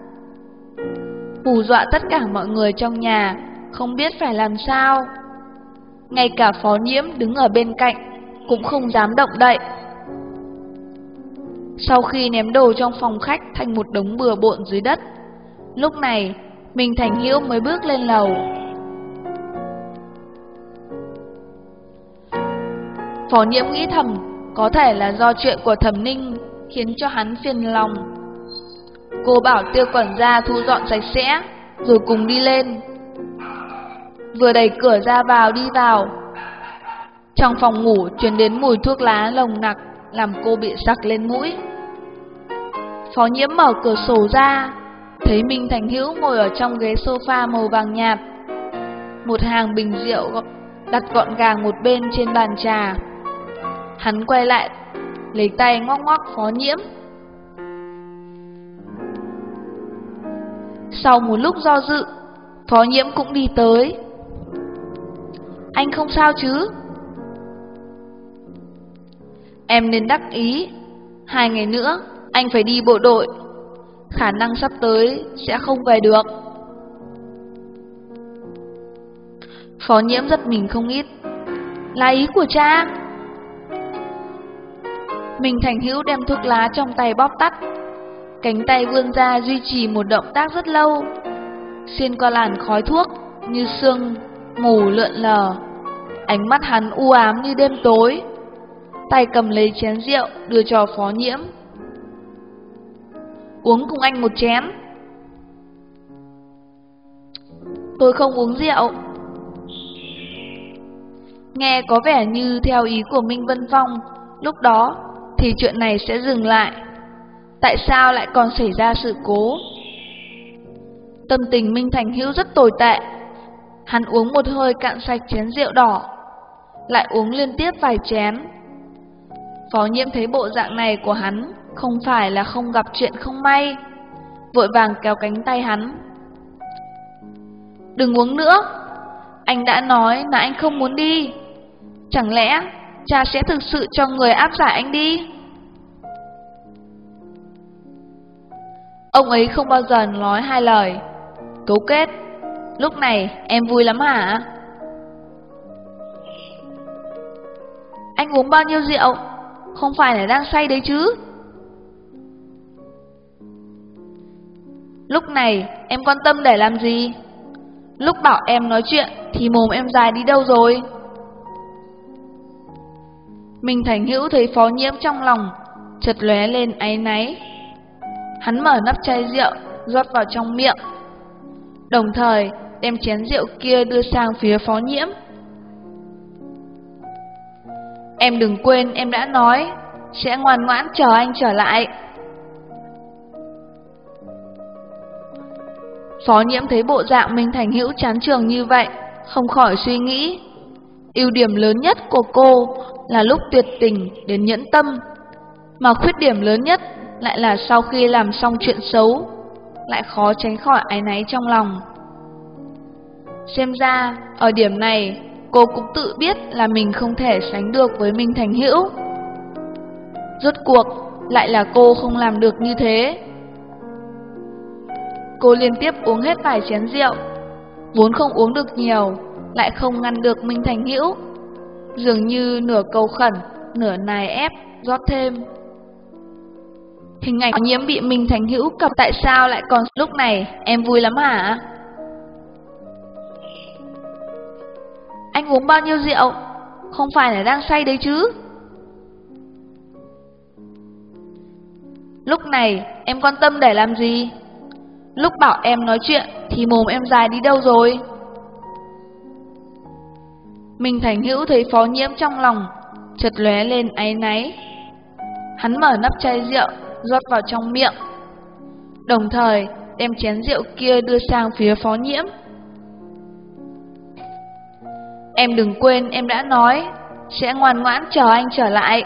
hù dọa tất cả mọi người trong nhà không biết phải làm sao. Ngay cả Phó Nhiễm đứng ở bên cạnh cũng không dám động đậy. Sau khi ném đồ trong phòng khách thành một đống bừa bộn dưới đất, lúc này Minh Thành Hữu mới bước lên lầu. Phó Nhiễm nghĩ thầm, có thể là do chuyện của Thẩm Ninh khiến cho hắn phiền lòng. Cô bảo Tiêu quản gia thu dọn sạch sẽ, rồi cùng đi lên. Vừa đẩy cửa ra vào đi vào, trong phòng ngủ truyền đến mùi thuốc lá nồng nặc, làm cô bị sặc lên mũi. Phó Nhiễm mở cửa sổ ra, thấy Minh Thành Hữu ngồi ở trong ghế sofa màu vàng nhạt, một hàng bình rượu đặt gọn gàng một bên trên bàn trà. Hắn quay lại, lấy tay ngoắc ngoắc Phó Nhiễm. Sau một lúc do dự, Phó Nhiễm cũng đi tới. Anh không sao chứ? Em nên đắc ý, 2 ngày nữa anh phải đi bộ đội, khả năng sắp tới sẽ không về được. Phó Nhiễm giật mình không ít. Là ý của cha? Minh Thành Hữu đem thuốc lá trong tay bóp tắt, cánh tay vươn ra duy trì một động tác rất lâu, xuyên qua làn khói thuốc như sương mù lượn lờ. Ánh mắt hắn u ám như đêm tối, tay cầm lấy chén rượu đưa cho Phó Nhiễm. Uống cùng anh một chén. Tôi không uống rượu. Nghe có vẻ như theo ý của Minh Vân Phong, lúc đó thì chuyện này sẽ dừng lại. Tại sao lại còn xảy ra sự cố? Tâm tình Minh Thành Hữu rất tồi tệ. Hắn uống một hơi cạn sạch chén rượu đỏ, lại uống liên tiếp vài chén. Phó Nhiễm thấy bộ dạng này của hắn không phải là không gặp chuyện không may, vội vàng kéo cánh tay hắn. Đừng uống nữa, anh đã nói là anh không muốn đi. Chẳng lẽ cha sẽ thực sự cho người áp giải anh đi? Ông ấy không bao giờ nói 2 lời. Cấu kết. Lúc này em vui lắm hả? Anh uống bao nhiêu rượu? Không phải là đang say đấy chứ? Lúc này em quan tâm để làm gì? Lúc bảo em nói chuyện thì mồm em dài đi đâu rồi? Minh Thành Hữu thấy Phó Nhiễm trong lòng chợt lóe lên áy náy. Hắn mở nắp chai rượu rót vào trong miệng, đồng thời đem chén rượu kia đưa sang phía Phó Nhiễm. Em đừng quên em đã nói sẽ ngoan ngoãn chờ anh trở lại. Phó Nhiễm thấy bộ dạng Minh Thành Hữu chán trường như vậy, không khỏi suy nghĩ. Ưu điểm lớn nhất của cô là lúc tuyệt tình đến nhẫn tâm, mà khuyết điểm lớn nhất lại là sau khi làm xong chuyện xấu, lại khó tránh khỏi áy náy trong lòng. Xem ra, ở điểm này, cô cũng tự biết là mình không thể sánh được với Minh Thành Hữu. Rốt cuộc, lại là cô không làm được như thế. Cô liên tiếp uống hết vài chén rượu, vốn không uống được nhiều, lại không ngăn được Minh Thành Hữu, dường như nửa cầu khẩn, nửa nài ép, rót thêm. Hình ảnh Nhiễm bị Minh Thành Hữu cặp tại sao lại còn lúc này, em vui lắm hả? Anh uống bao nhiêu rượu? Không phải là đang say đấy chứ? Lúc này em quan tâm để làm gì? Lúc bảo em nói chuyện thì mồm em dài đi đâu rồi? Minh Thành Hữu thấy Phó Nhiễm trong lòng chợt lóe lên áy náy. Hắn mở nắp chai rượu rót vào trong miệng, đồng thời đem chén rượu kia đưa sang phía Phó Nhiễm. Em đừng quên em đã nói sẽ ngoan ngoãn chờ anh trở lại.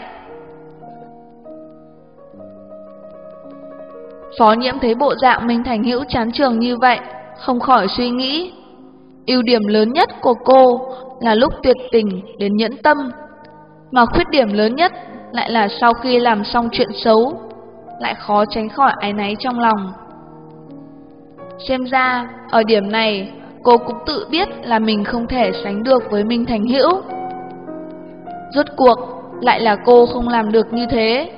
Phó Nhiễm thấy bộ dạng Minh Thành Hữu chán trường như vậy, không khỏi suy nghĩ. Ưu điểm lớn nhất của cô là lúc tuyệt tình đến nhẫn tâm, mà khuyết điểm lớn nhất lại là sau khi làm xong chuyện xấu, lại khó tránh khỏi áy náy trong lòng. Xem ra, ở điểm này, cô cũng tự biết là mình không thể sánh được với Minh Thành Hữu. Rốt cuộc, lại là cô không làm được như thế.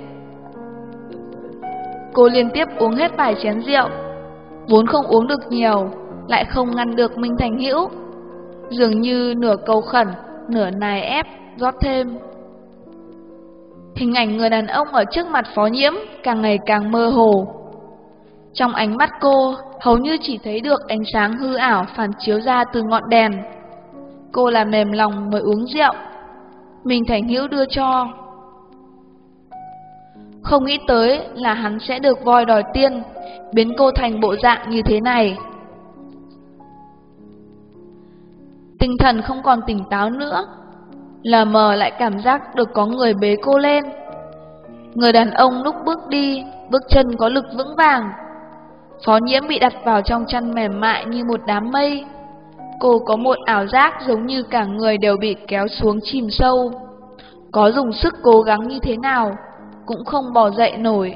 Cô liên tiếp uống hết vài chén rượu, vốn không uống được nhiều, lại không ngăn được Minh Thành Hữu, dường như nửa cầu khẩn, nửa nài ép, rót thêm. Hình ảnh người đàn ông ở trước mặt Phó Nhiễm càng ngày càng mơ hồ. Trong ánh mắt cô, hầu như chỉ thấy được ánh sáng hư ảo phản chiếu ra từ ngọn đèn. Cô là mềm lòng mới uống rượu, Minh Thành Hữu đưa cho. Không nghĩ tới là hắn sẽ được voi đòi tiên, biến cô thành bộ dạng như thế này. Tinh thần không còn tỉnh táo nữa, lờ mờ lại cảm giác được có người bế cô lên. Người đàn ông lúc bước đi, bước chân có lực vững vàng. Phó Nhiễm bị đặt vào trong chăn mềm mại như một đám mây. Cô có một ảo giác giống như cả người đều bị kéo xuống chìm sâu. Có dùng sức cố gắng như thế nào cũng không bò dậy nổi.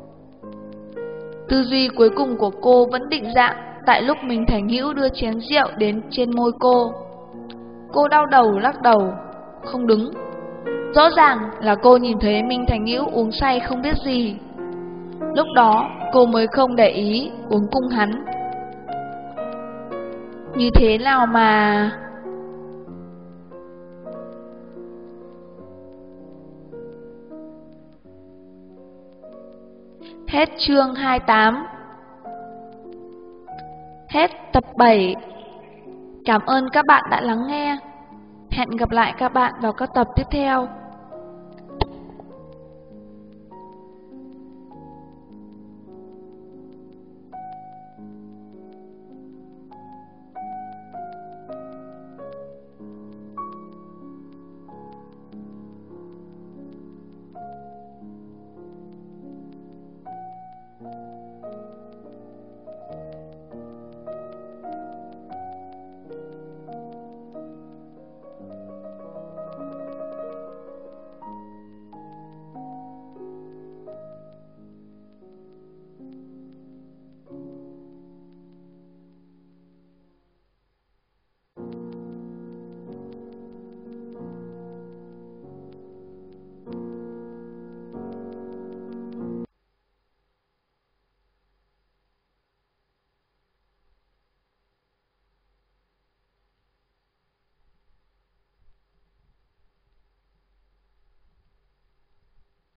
Tư duy cuối cùng của cô vẫn định dạng tại lúc Minh Thành Hữu đưa chén rượu đến trên môi cô. Cô đau đầu lắc đầu, không đứng. Rõ ràng là cô nhìn thấy Minh Thành Hữu uống say không biết gì. Lúc đó cô mới không để ý uống cung hắn. Như thế nào mà... Hết chương 28. Hết tập 7. Cảm ơn các bạn đã lắng nghe. Hẹn gặp lại các bạn vào các tập tiếp theo.